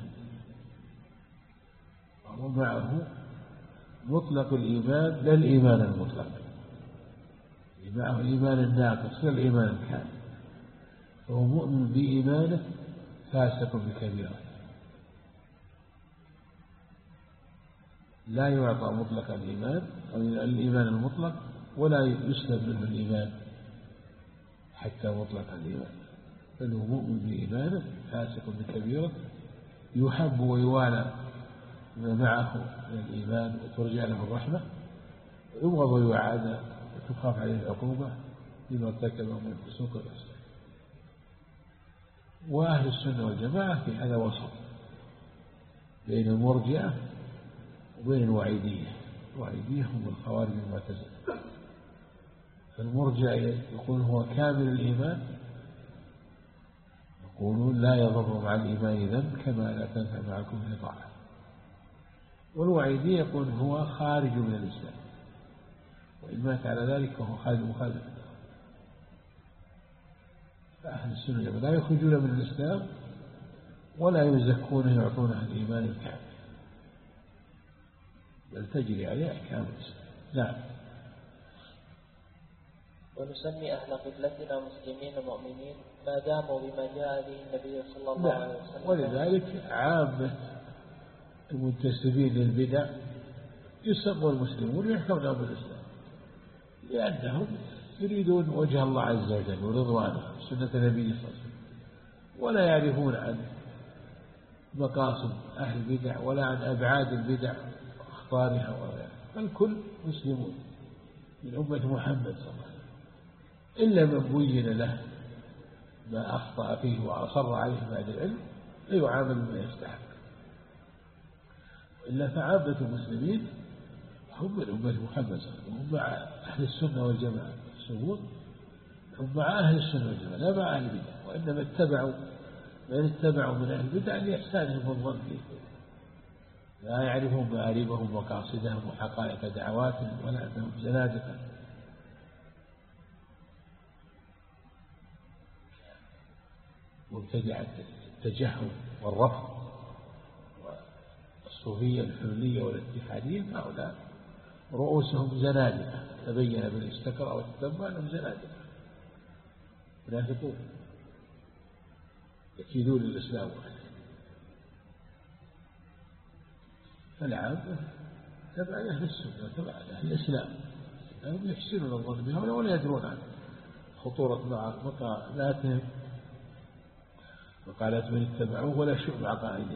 ومعه مطلق الإيمان لا الإيمان المطلق، معه الإيمان الناقص لا الإيمان الكامل، فهو مؤمن بإيمانه فاسق بكبيرة، لا يعطى مطلق الإيمان أو الإيمان المطلق ولا يسلب منه الإيمان حتى مطلق الإيمان، بل هو مؤمن بإيمانه فاسق بكبيرة، يحب ويوالى ما معه من الإيمان وترجع له الرحمة، ويبغض ويعادى وتخاف عليه العقوبة بما ارتكبه من فسوق الإسلام. وأهل السنة والجماعة في هذا وسط بين المرجئة وبين الوعيدية. الوعيدية هم الخوارج المعتزلة. فالمرجئة يقول هو كامل الإيمان، يقولون لا يضر مع الإيمان ذنب كما لا تنفع مع الكفر طاعة. والوعيدية يقول هو خارج من الإسلام، وإن مات على ذلك فهو خارج مخالف. فأهل السنة لا يخرجون من الإسلام ولا يزكونه يعطونه الإيمان الكامل، بل تجري عليه أحكام الإسلام. نعم. ونسمي أهل قبلتنا مسلمين مؤمنين ما داموا بما جاء به النبي صلى الله عليه وسلم. ولذلك عامة المنتسبين للبدع يسموا المسلمون ويحكمون بالإسلام، لأنهم يريدون وجه الله عز وجل ورضوانه سنة النبي صلى الله عليه وسلم، ولا يعرفون عن مقاصد أهل البدع ولا عن أبعاد البدع وأخطارها وغيرها، فالكل مسلمون من أمة محمد صلى الله عليه وسلم، إلا من بين له ما أخطأ فيه وأصر عليه بعد العلم فيعامل بما يستحق، إلا فعامة المسلمين هم من أمة محمد صلى الله عليه وسلم، هم مع أهل السنة والجماعة السنون، هم مع أهل السنة والجماعة لا مع أهل البدع، وإنما اتبعوا من اتبعوا من أهل البدع لإحسانهم الظن فيه، لا يعرفون مآربهم ومقاصدهم وحقائق دعواتهم ولا أنهم زنادقة. مبتدعة التجهم والرفض والصوفية الحلولية والاتحادية هؤلاء رؤوسهم زنادقة، تبين بالاستقراء والتتبع أنهم زنادقة منافقون يكيدون الإسلام. فالعامة تبع أهل السنة وتبع أهل الإسلام، هم يحسنون الظن بها ولا يدرون عن خطورة مقالاتهم مقالات من اتبعوه ولا شؤم عقائدهم،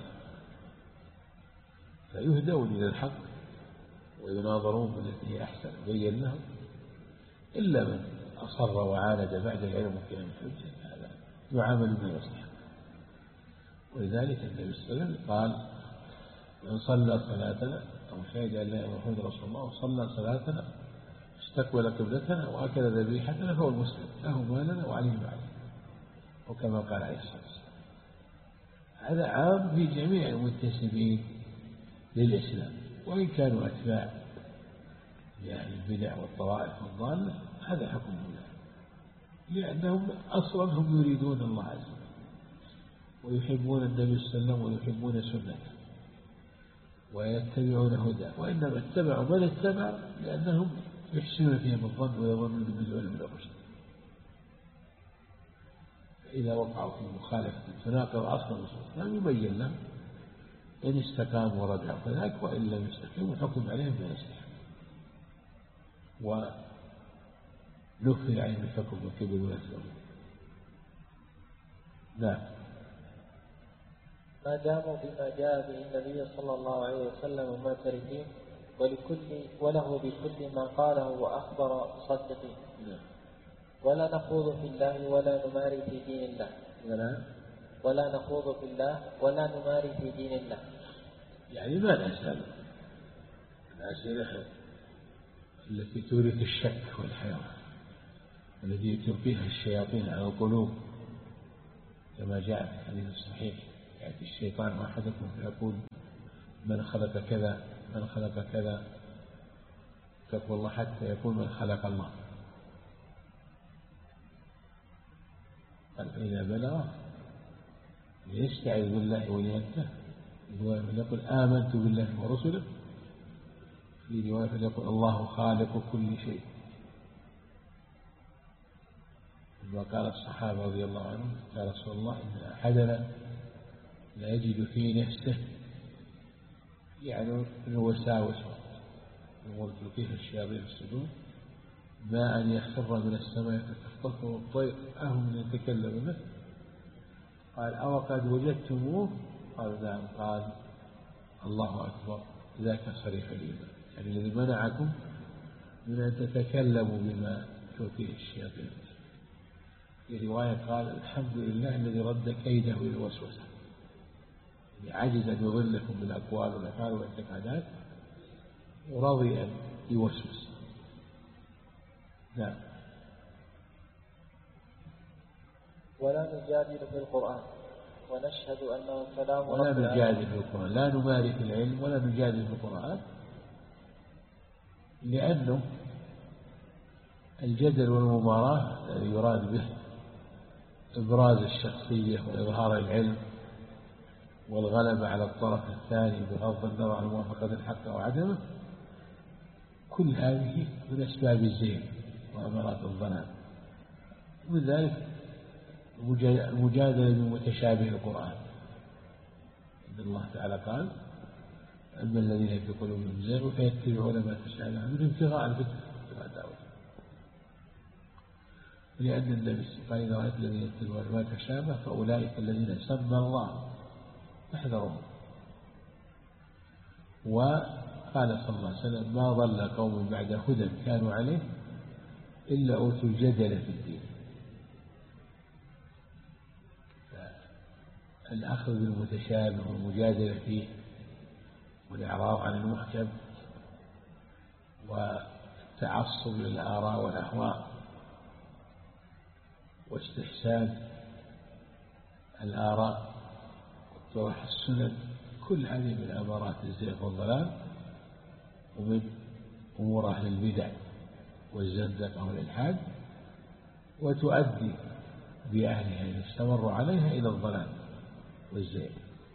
فيهدون إلى الحق ويناظرون بالتي هي أحسن بين لهم، إلا من أصر وعاند بعد العلم وقيام الحجة هذا يعامل بما يصلح. ولذلك النبي صلى الله عليه وسلم قال من صلى صلاتنا أو شهد أن لا إله إلا الله محمد رسول الله وصلى صلاتنا استقبل قبلتنا وأكل ذبيحتنا فهو المسلم له مالنا وعليه معنا، وكما قال عليه الصلاة والسلام. هذا عام في جميع المنتسبين للإسلام وإن كانوا أتباع لأهل البدع والطوائف والضالة، هذا حكمهم لأنهم أصلا هم يريدون الله عز وجل ويحبون النبي صلى الله عليه وسلم ويحبون سنته ويتبعون هداه، وإنما اتبعوا من اتبع لأنهم يحسنون فيهم الظن ويظنون بالعلم من الرشد. فإذا وقعوا في مخالفة تناقض أصل الرسول لم يبين لهم إن استقاموا ورجعوا فذاك، وإن لم يستقيموا حكم عليهم بما يصلح ونفي عليهم الحكم من قبل ولاة الأمور. نعم. ما داموا بما جاء به النبي صلى الله عليه وسلم معترفين ولكل وله بكل ما قاله وأخبر مصدقين. نعم. ولا نخوض في الله ولا نماري في دين الله. ولا ولا نخوض في الله ولا نماري في دين الله. يعني ما الأسئلة الأسئلة التي تورث الشك والحيرة التي تلقيها الشياطين على القلوب، كما جاء في الحديث الصحيح يأتي الشيطان أحدكم فيقول من خلق كذا من خلق كذا تقوى الله حتى يقول من خلق الله. قال فإذا بلغ يستعذ بالله ولينته، يقول آمنت بالله ورسله، في رواية يقول الله خالق كل شيء. وقال الصحابة رضي الله عنهم يا رسول الله إن أحدنا لا يجد في نفسه يعني الوساوس الأمور تلقيها الشياطين في الصدور ما أن يخر من السماء فتخطفه الطير أهم من يتكلم به. قال أو قد وجدتموه؟ قال نعم. قال الله أكبر ذاك صريح الإيمان، يعني الذي منعكم من أن تتكلموا بما تلقيه الشياطين. في رواية قال الحمد لله الذي رد كيده إلى الوسوسة، عجز أن يضلكم بالأقوال والأفعال والاعتقادات ورضي أن يوسوس. نعم. ولا نجادل في القرآن ونشهد أنه كلام ولا نجادل في القرآن، لا نماري في العلم ولا نجادل في القرآن، لأنه الجدل والمباراة الذي يراد به إبراز الشخصية وإظهار العلم والغلبة على الطرف الثاني بغض النظر عن موافقة الحق أو عدمه، كل هذه من أسباب الزين وأمارات الضلال. ومن ذلك المجادلة بمتشابه القرآن، إن الله تعالى قال أما الذين في قلوبهم زيغ فيتبعون ما تشابه منه ابتغاء الفتنة لأن النبي قال إذا رأيت الذين يتبعون ما تشابه فأولئك الذين سمى الله فاحذرهم. وقال صلى الله عليه وسلم ما ضل قوم بعد هدى كانوا عليه إلا أوتوا الجدل في الدين. الأخذ بالمتشابه والمجادلة فيه والإعراض عن المحكم والتعصب للآراء والأهواء واستحسان الآراء وطرح السنن، كل هذه من أمارات الزيغ والضلال ومن أمور أهل البدع والزندقة والإلحاد، وتؤدي بأهلها إذا استمروا عليها إلى الضلال والزيغ.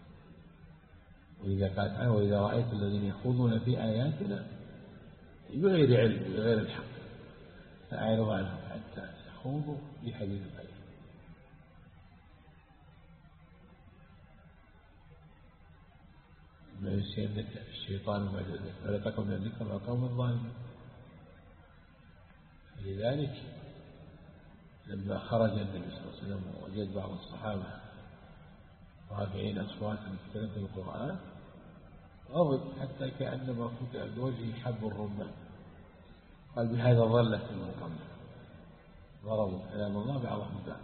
وإذا قالت عنه وإذا رأيت الذين يخوضون في آياتنا بغير علم بغير الحق فأعرض عنهم حتى يخوضوا في حديث غيره. ما ينسينك الشيطان ما جزاك فلا تكن من الذكر مع قوم الظالمين. لذلك لما خرج النبي صلى الله عليه وسلم ووجد بعض الصحابة رافعين أصواتهم في كلمة القرآن غضب حتى كأنما فتح بوجهه حب الرمان، قال بهذا ظلت المقامة. ضربوا كلام الله بعضهم بعض.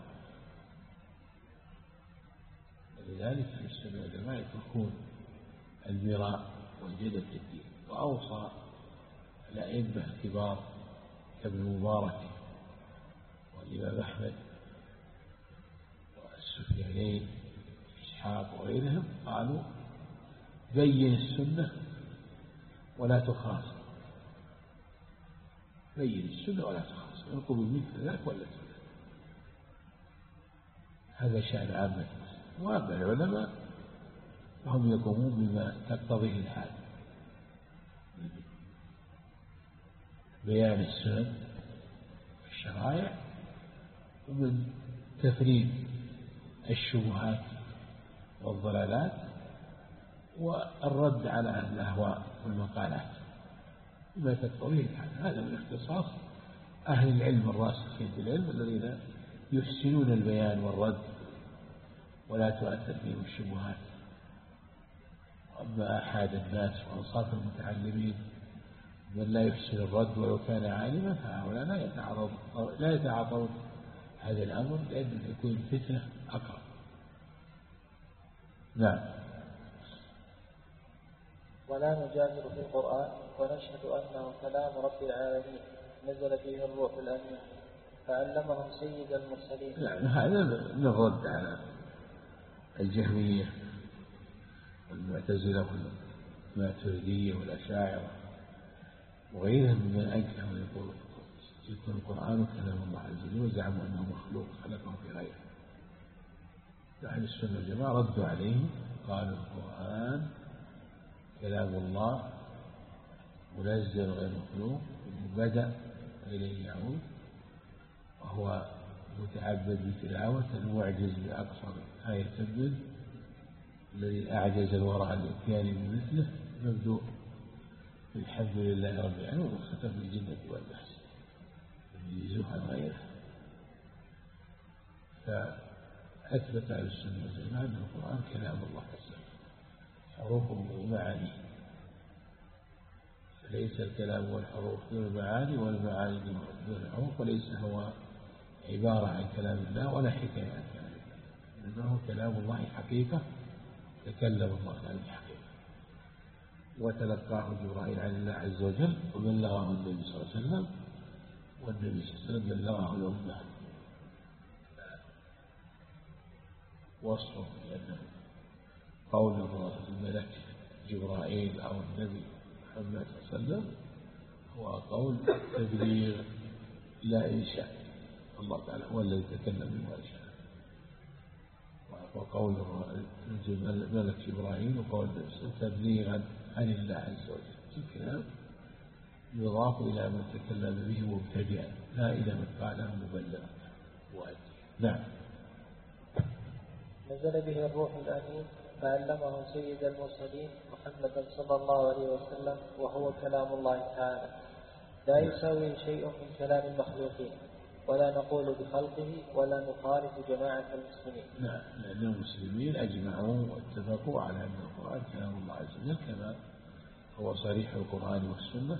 ولذلك في السنة والجماعة يتركون المراء والجدل في الدين. وأوصى الأئمة الكبار كابن مبارك والإمام أحمد والسفيانين إسحاق وغيرهم، قالوا بين السنة ولا تخاصم، بين السنة ولا تخاصم، انقضوا منك ذاك ولا تخاصم. هذا شأن عامة. وأما العلماء فهم يقومون بما تقتضيه الحال، بيان السنن والشرائع، ومن تفريد الشبهات والضلالات، والرد على أهل الأهواء والمقالات بما تقتضيه الحال. هذا من اختصاص أهل العلم الراسخين في العلم الذين يحسنون البيان والرد ولا تؤثر فيهم الشبهات. وأما أحد الناس وأنصاف المتعلمين من لا يحسن الرد ولو كان عالما، فهؤلاء لا يتعرض لا يتعاطون هذا الأمر، لأنه يكون الفتنة أقرب. نعم. ولا نجادل في القرآن ونشهد أنه كلام رب العالمين نزل به الروح الأمين فعلمهم سيد المرسلين. يعني هذا من الرد على الجهمية والمعتزلة والماتريدية والأشاعرة وغيرهم من أنكروا يقول يكون القرآن كلام الله عز وجل وزعموا أنه مخلوق خلقه في غيره. أهل السنة والجماعة ردوا عليه، قالوا القرآن كلام الله منزل غير مخلوق، بدأ إليه يعود، وهو متعبد بتلاوة المعجز بأقصر آية منه، الذي أعجز الورع الإتيان بمثله، مبدوء الحمد لله رب العالمين، وختم بالجنة والبحث يجيزوها غيره. فأثبت على السنة والجماعة أن القرآن كلام الله عز وجل حروفه ومعانيه، فليس الكلام والحروف دون المعاني والمعاني دون الحروف، وليس هو عبارة عن كلام الله ولا حكاية عن كلام الله، إنما هو كلام الله حقيقة، تكلم الله عن الحقيقة. وتلقاه جبرائيل عن الله عز وجل وبلغه النبي صلى الله عليه وسلم، والنبي صلى الله عليه وسلم بلغه الأمة. وصفه بأنه قول الملك جبرائيل أو النبي محمد صلى الله عليه وسلم هو قول تبليغ لا إنشاء، الله تعالى هو الذي تكلم بما شاء. وقول الملك جبرائيل وقول تبليغا عن الله عز وجل، الكلام يضاف إلى من تكلم به مبتدئا لا إلى من قاله مبلغا مؤديا. نعم. نزل به الروح الأمين فعلمه سيد المرسلين محمدا صلى الله عليه وسلم، وهو كلام الله تعالى لا يساوي شيء من كلام المخلوقين، ولا نقول بخلقه ولا نخالف جماعة المسلمين. نعم، لأن المسلمين أجمعوا واتفقوا على أن القرآن كلام الله عز وجل كما هو صريح القرآن والسنة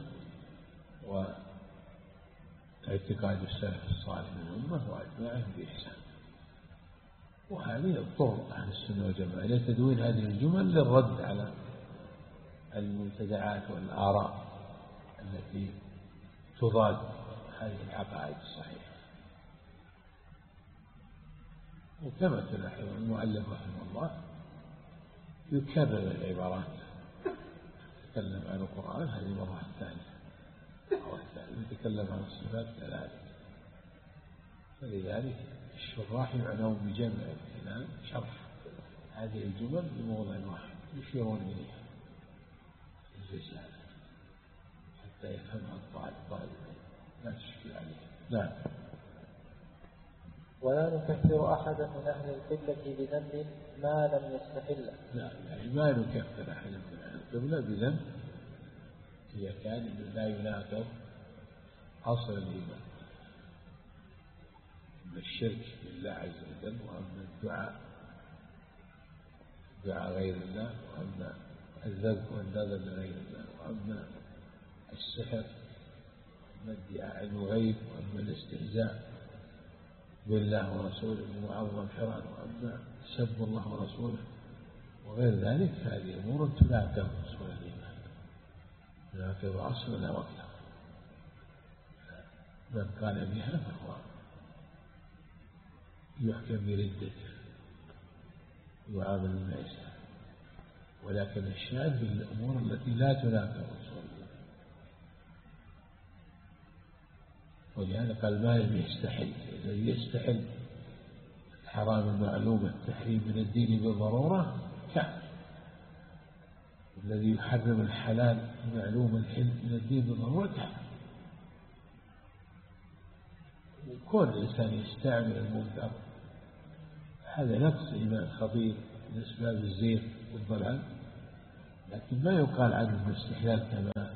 واعتقاد السلف الصالح من الأمة وأتباعهم بإحسان. وهذه اضطر أهل السنة والجماعة إلى تدوين هذه الجمل للرد على المبتدعات والآراء التي تضاد هذه العقائد الصحيحة. وكما تلاحظ المؤلف رحمه الله يكرر العبارات، يتكلم عن القرآن هذه المرة الثانية أو الثانية، يتكلم عن الصفات كذلك. فلذلك الشراح يعنون بجمع الكلام شرح هذه الجمل بموضع واحد يشيرون إليها في الرسالة حتى يفهمها الطالب لا تشكل عليه. نعم. ولا نكفر أحدا من أهل القبلة بذنب ما لم يستحله. لا، يعني ما نكفر أحدا من أهل القبلة بذنب إذا كان لا يناقض أصل الإيمان من الشرك بالله عز وجل، وأما الدعاء دعاء غير الله، وأما الذبح والنذر لغير الله، وأما السحر، وأما ادعاء الغيب، وأما الاستهزاء بالله ورسوله وعظم شرعا، وأما سب الله ورسوله وغير ذلك فهذه أمور تناقض أصول الإيمان، تناقض أصلنا وأصلنا. من قال بها فهو يحكم بردته يعامل بما يشاء، ولكن الشاذ بالأمور التي لا تناقض أصول الإيمان. ولهذا قال ما لم يستحل، الذي يستحل الحرام المعلوم التحريم من الدين بالضرورة كافر، والذي يحرم الحلال المعلوم الحل من الدين بالضرورة كافر. وكون الإنسان يستعمل المنكر هذا نقص إيمان خطير من أسباب الزيغ والضلال، لكن ما يقال عنه الاستحلال كما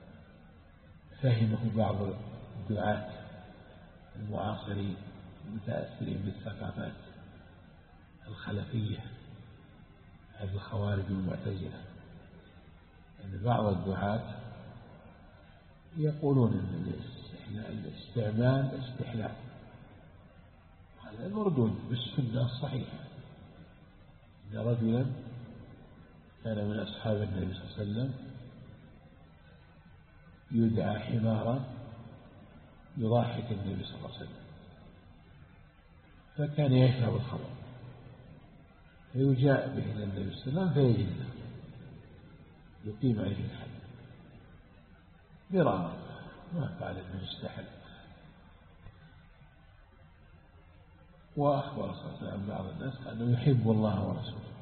فهمه بعض الدعاة المعاصرين المتأثرين بالثقافات الخلفية هذه الخوارج والمعتزلة. يعني بعض الدعاة يقولون أن الاستعمال استحلال، هذا مردود بالسنة الصحيحة. إن رجلا كان من أصحاب النبي صلى الله عليه وسلم يدعى حمارا يضاحك النبي صلى الله عليه وسلم، فكان يشرب الخمر فيجاء به إلى النبي صلى الله عليه وسلم فيجلده يقيم عليه الحد مرارا، ما قال انه استحل. واخبر صلى الله عليه وسلم عن بعض الناس انه يحب الله ورسوله،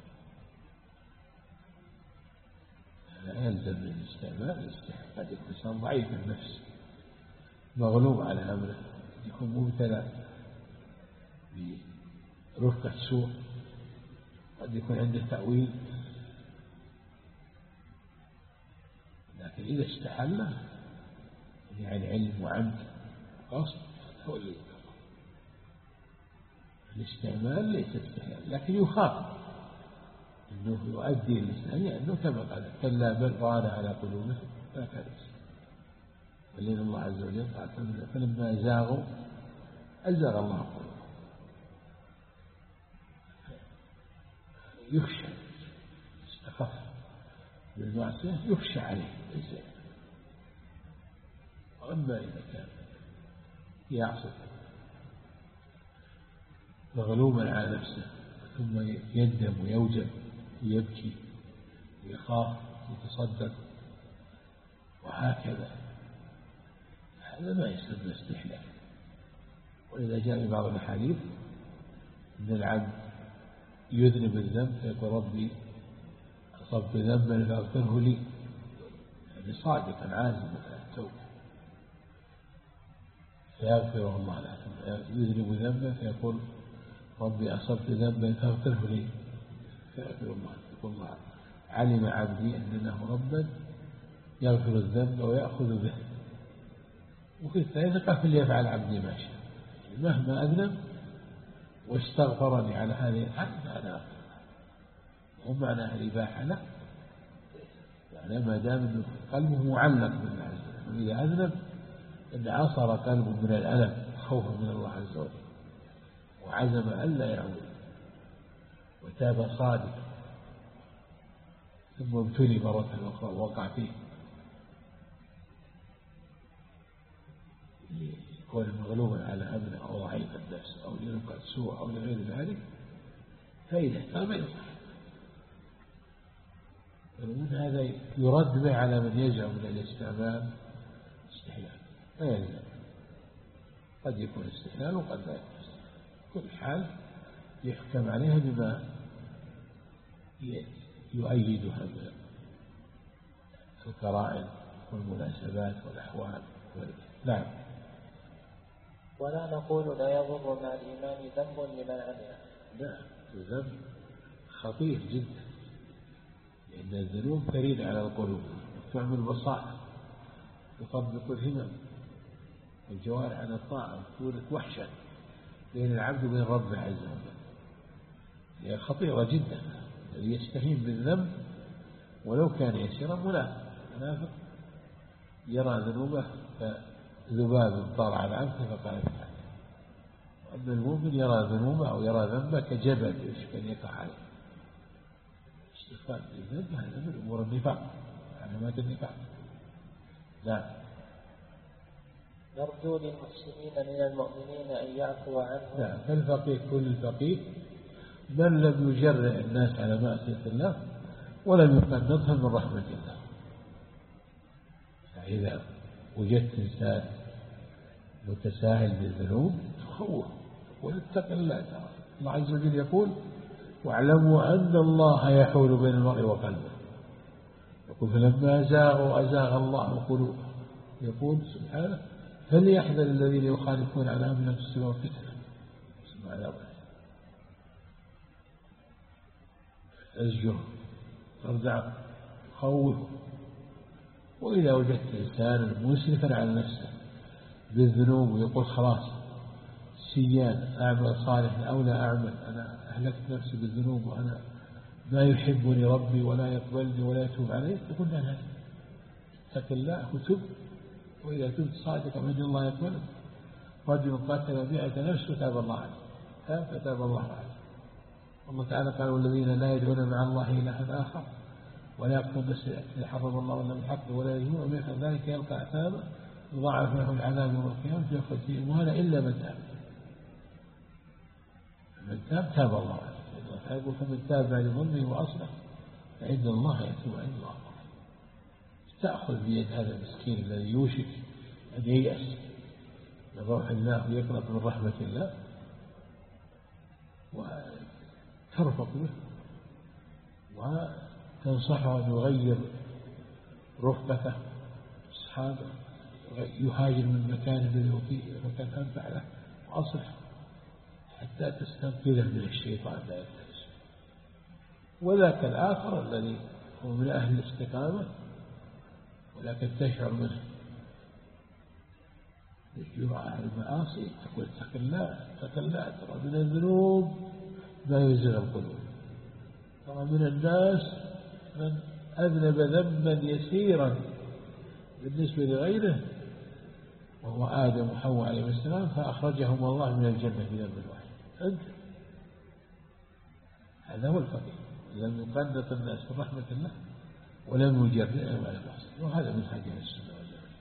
لا يلزم من الاستعمال الاستحلال. قد يكون انسان ضعيف النفس مغلوب على امره، يكون مبتلى برفقة سوء، قد يكون عنده تأويل، لكن إذا استحل يعني علم وعمد قصد هو اللي يكفر. الاستعمال ليس استحلال، لكن يخاف أنه يؤدي الإنسان لأنه كما قال كلا بل ران على قلوبهم ما كان يستحل. ولأن الله عز وجل قال فلما زاغوا أزاغ الله قلوبهم. يخشى استخف بالمعصية يخشى عليه ليس. وأما إذا كان يعصي مغلوبا على نفسه ثم يندم ويوجل ويبكي ويخاف ويتصدق وهكذا، هذا ما يسمى استحلال. وإذا جاء في بعض الأحاديث أن العبد يذنب الذنب فيقول ربي أصبت ذنبا فاغفره لي، يعني صادقا عازما على التوبة فيغفره الله له. يذنب ذنبا فيقول ربي أصبت ذنبا فاغفره لي فيغفر الله. يقول الله علم عبدي أن له ربا يغفر الذنب ويأخذ به. وفي الثالثة قال فليفعل عبدي ما شاء، مهما أذنب واستغفرني على هذه الحد أنا هم معنى الإباحة لا، يعني ما دام أنه قلبه معلق بالله عز وجل. وإذا أذنب أن عصر قلبه من الألم خوفا من الله عز وجل وعزم ألا يعود وتاب صادقا ثم ابتلي مرة أخرى ووقع فيه يكون مغلوبا على أمره أو ضعيف النفس أو ينقل سوء أو لغير ذلك، فإذا تاب يصح. فمن هذا يرد به على من يزعم من الاستعمال استحلال، لا يلزم، قد يكون استحلال وقد لا يكون. كل حال يحكم عليها بما يؤيدها من القرائن والمناسبات والأحوال. نعم. ولا نقول لا يضر مع الإيمان ذنب لمن عمله. لا، الذنب خطير جدا، لأن الذنوب تريد على القلوب تعمل بصائر تطبق الهمم والجوارح على الطاعة تولد وحشة بين العبد وبين ربه عز وجل. هي خطيرة جدا. الذي يستهين بالذنب ولو كان يسيرا منافق، منافق يرى ذنوبه كذباب طار على عنفه فقال افعل، أما المؤمن يرى ذنوبه أو يرى ذنبه كجبل يشك أن يقع عليه. استغفار الذنب هذا من أمور النفاق، علامات النفاق. نعم. نرجو للمحسنين من المؤمنين أن يعفو عنهم. نعم. فالفقيه كل الفقيه من لم يجرئ الناس على معصية الله ولم يقنطهم من رحمة الله. فإذا وجدت إنسان متساهل بالذنوب تخوف واتق الله. الله عز وجل يقول واعلموا أن الله يحول بين المرء وقلبه. يقول فلما زاغوا أزاغ الله قلوبهم. يقول سبحانه فليحذر الذين يخالفون عن أمره أن تصيبهم فتنة. سبحانه أزجر ترجع خوف. وإذا وجدت إنسانا مسرفا على نفسه بالذنوب ويقول خلاص سيان أعمل صالحا أو لا أعمل، أنا أهلكت نفسي بالذنوب وأنا ما يحبني ربي ولا يقبلني ولا يتوب علي، تقول لا اتق الله وتب، وإذا تبت صادقا فإن الله يقبلك. رجل قاتل مئة نفس فتاب الله عليه تاب فتاب الله عليه. الله تعالى قال والذين لا يدعون مع الله إلها آخر ولا يقتلون النفس التي حرم الله إلا بالحق ولا يزنون ومن يفعل ذلك يلقى أثاما يضاعف له العذاب يوم القيامة يخلد فيه مهانا إلا من تاب. من تاب تاب الله عليه. يقول فمن تاب بعد ظلمه وأصلح فإن الله يتوب عليه الله. تأخذ بيد هذا المسكين الذي يوشك أن ييأس من روح الله ويقنط من رحمة الله وترفق به وتنصحه أن يغير رفقته أصحابه، يهاجر من المكان الذي هو فيه إلى مكان أنفع له وأصلح حتى تستنقذه من الشيطان لا يلتبس. وذاك الآخر الذي هو من أهل الاستقامة ولكن تشعر منه يرعى المعاصي تقول اتق الله اتق الله. ترى من الذنوب ما يزغ القلوب. ترى من الناس من أذنب ذنبا يسيرا بالنسبة لغيره وهو آدم وحواء عليه السلام فأخرجهم الله من الجنة بذنب واحد. أنت هذا هو الفقيه لم يقنط الناس من رحمة الله ولم يجرئهم على المعصية. وهذا من حاجة السنة والجماعة،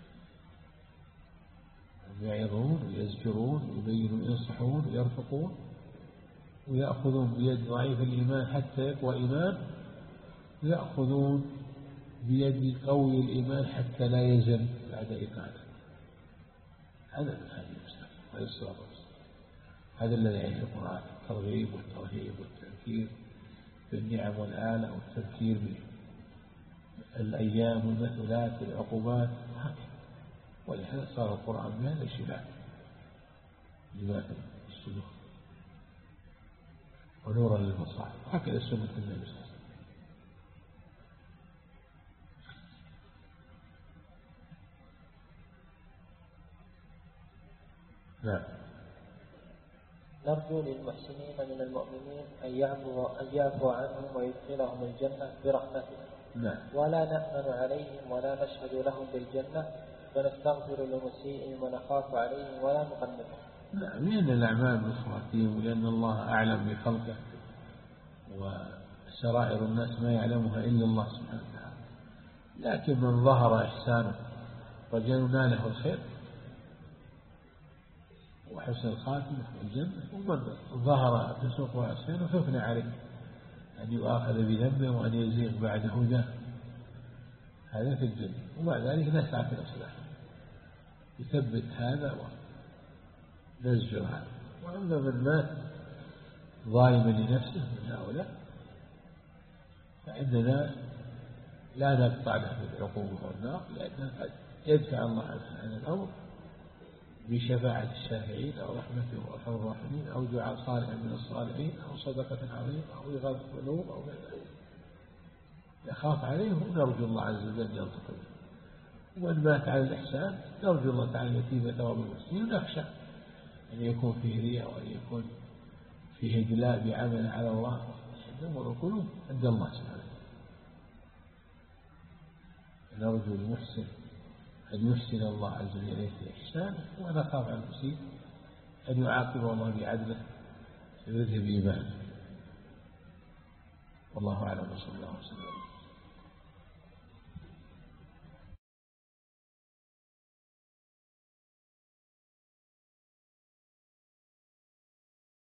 يعظون ويزجرون ويبينون وينصحون ويرفقون ويأخذون بيد ضعيف الإيمان حتى يقوى إيمان، ويأخذون بيد قوي الإيمان حتى لا يزل بعد إقامته. هذا من حاجة السنة وهذا الصراط والسلام. هذا الذي يعيش القرآن الترغيب والترهيب والتذكير بالنعم والآلة والتذكير به الأيام والمثلات والعقوبات وهكذا. ولهذا صار القرآن بهذا الشفاء لما في الصدور ونورا للبصائر. هكذا سنة النبي صلى الله عليه وسلم. نعم. نرجو للمحسنين من المؤمنين أن يعفو أن يعفو عنهم ويدخلهم الجنة برحمته. نعم. ولا نأمن عليهم ولا نشهد لهم بالجنة فنستغفر لمسيئهم ونخاف عليهم ولا نقنطهم. نعم. لأن الأعمال بخواتيم ولأن الله أعلم بخلقه وسرائر الناس ما يعلمها إلا الله سبحانه وتعالى. لكن من ظهر إحسانه رجعنا له الخير وحسن الخاتمة في الجنة، ومن ظهر فسوق وعصيانه فثنى عليه أن يؤاخذ بذنبه وأن يزيغ بعد هداه. هذا في الجنة. وبعد ذلك نسعى في الإصلاح يثبت هذا ونزجر هذا. وأما من مات ظالما لنفسه من هؤلاء فإننا لا نقطع له بالعقوبة والنار، لأنه قد يدفع الله عن الأمر بشفاعة الشافعين أو رحمته وأرحم الراحمين أو دعاء صالح من الصالحين أو صدقة عظيمة أو إغاثة ذنوب أو غير ذلك. يخاف عليه ونرجو الله عز وجل أن يلطف به. ومن مات على الإحسان نرجو الله تعالى يتيب ثواب المحسنين ونخشى أن يكون فيه رياء وأن يكون فيه إدلاء بعمل على الله أمر القلوب عند الله سبحانه. نرجو المحسن أن يحسن الله عز وجل إليه في الإحسان ونخاف على المسيء أن يعاقب الله بعدله يذهب إيمانه. والله أعلم، وصلى الله وسلم.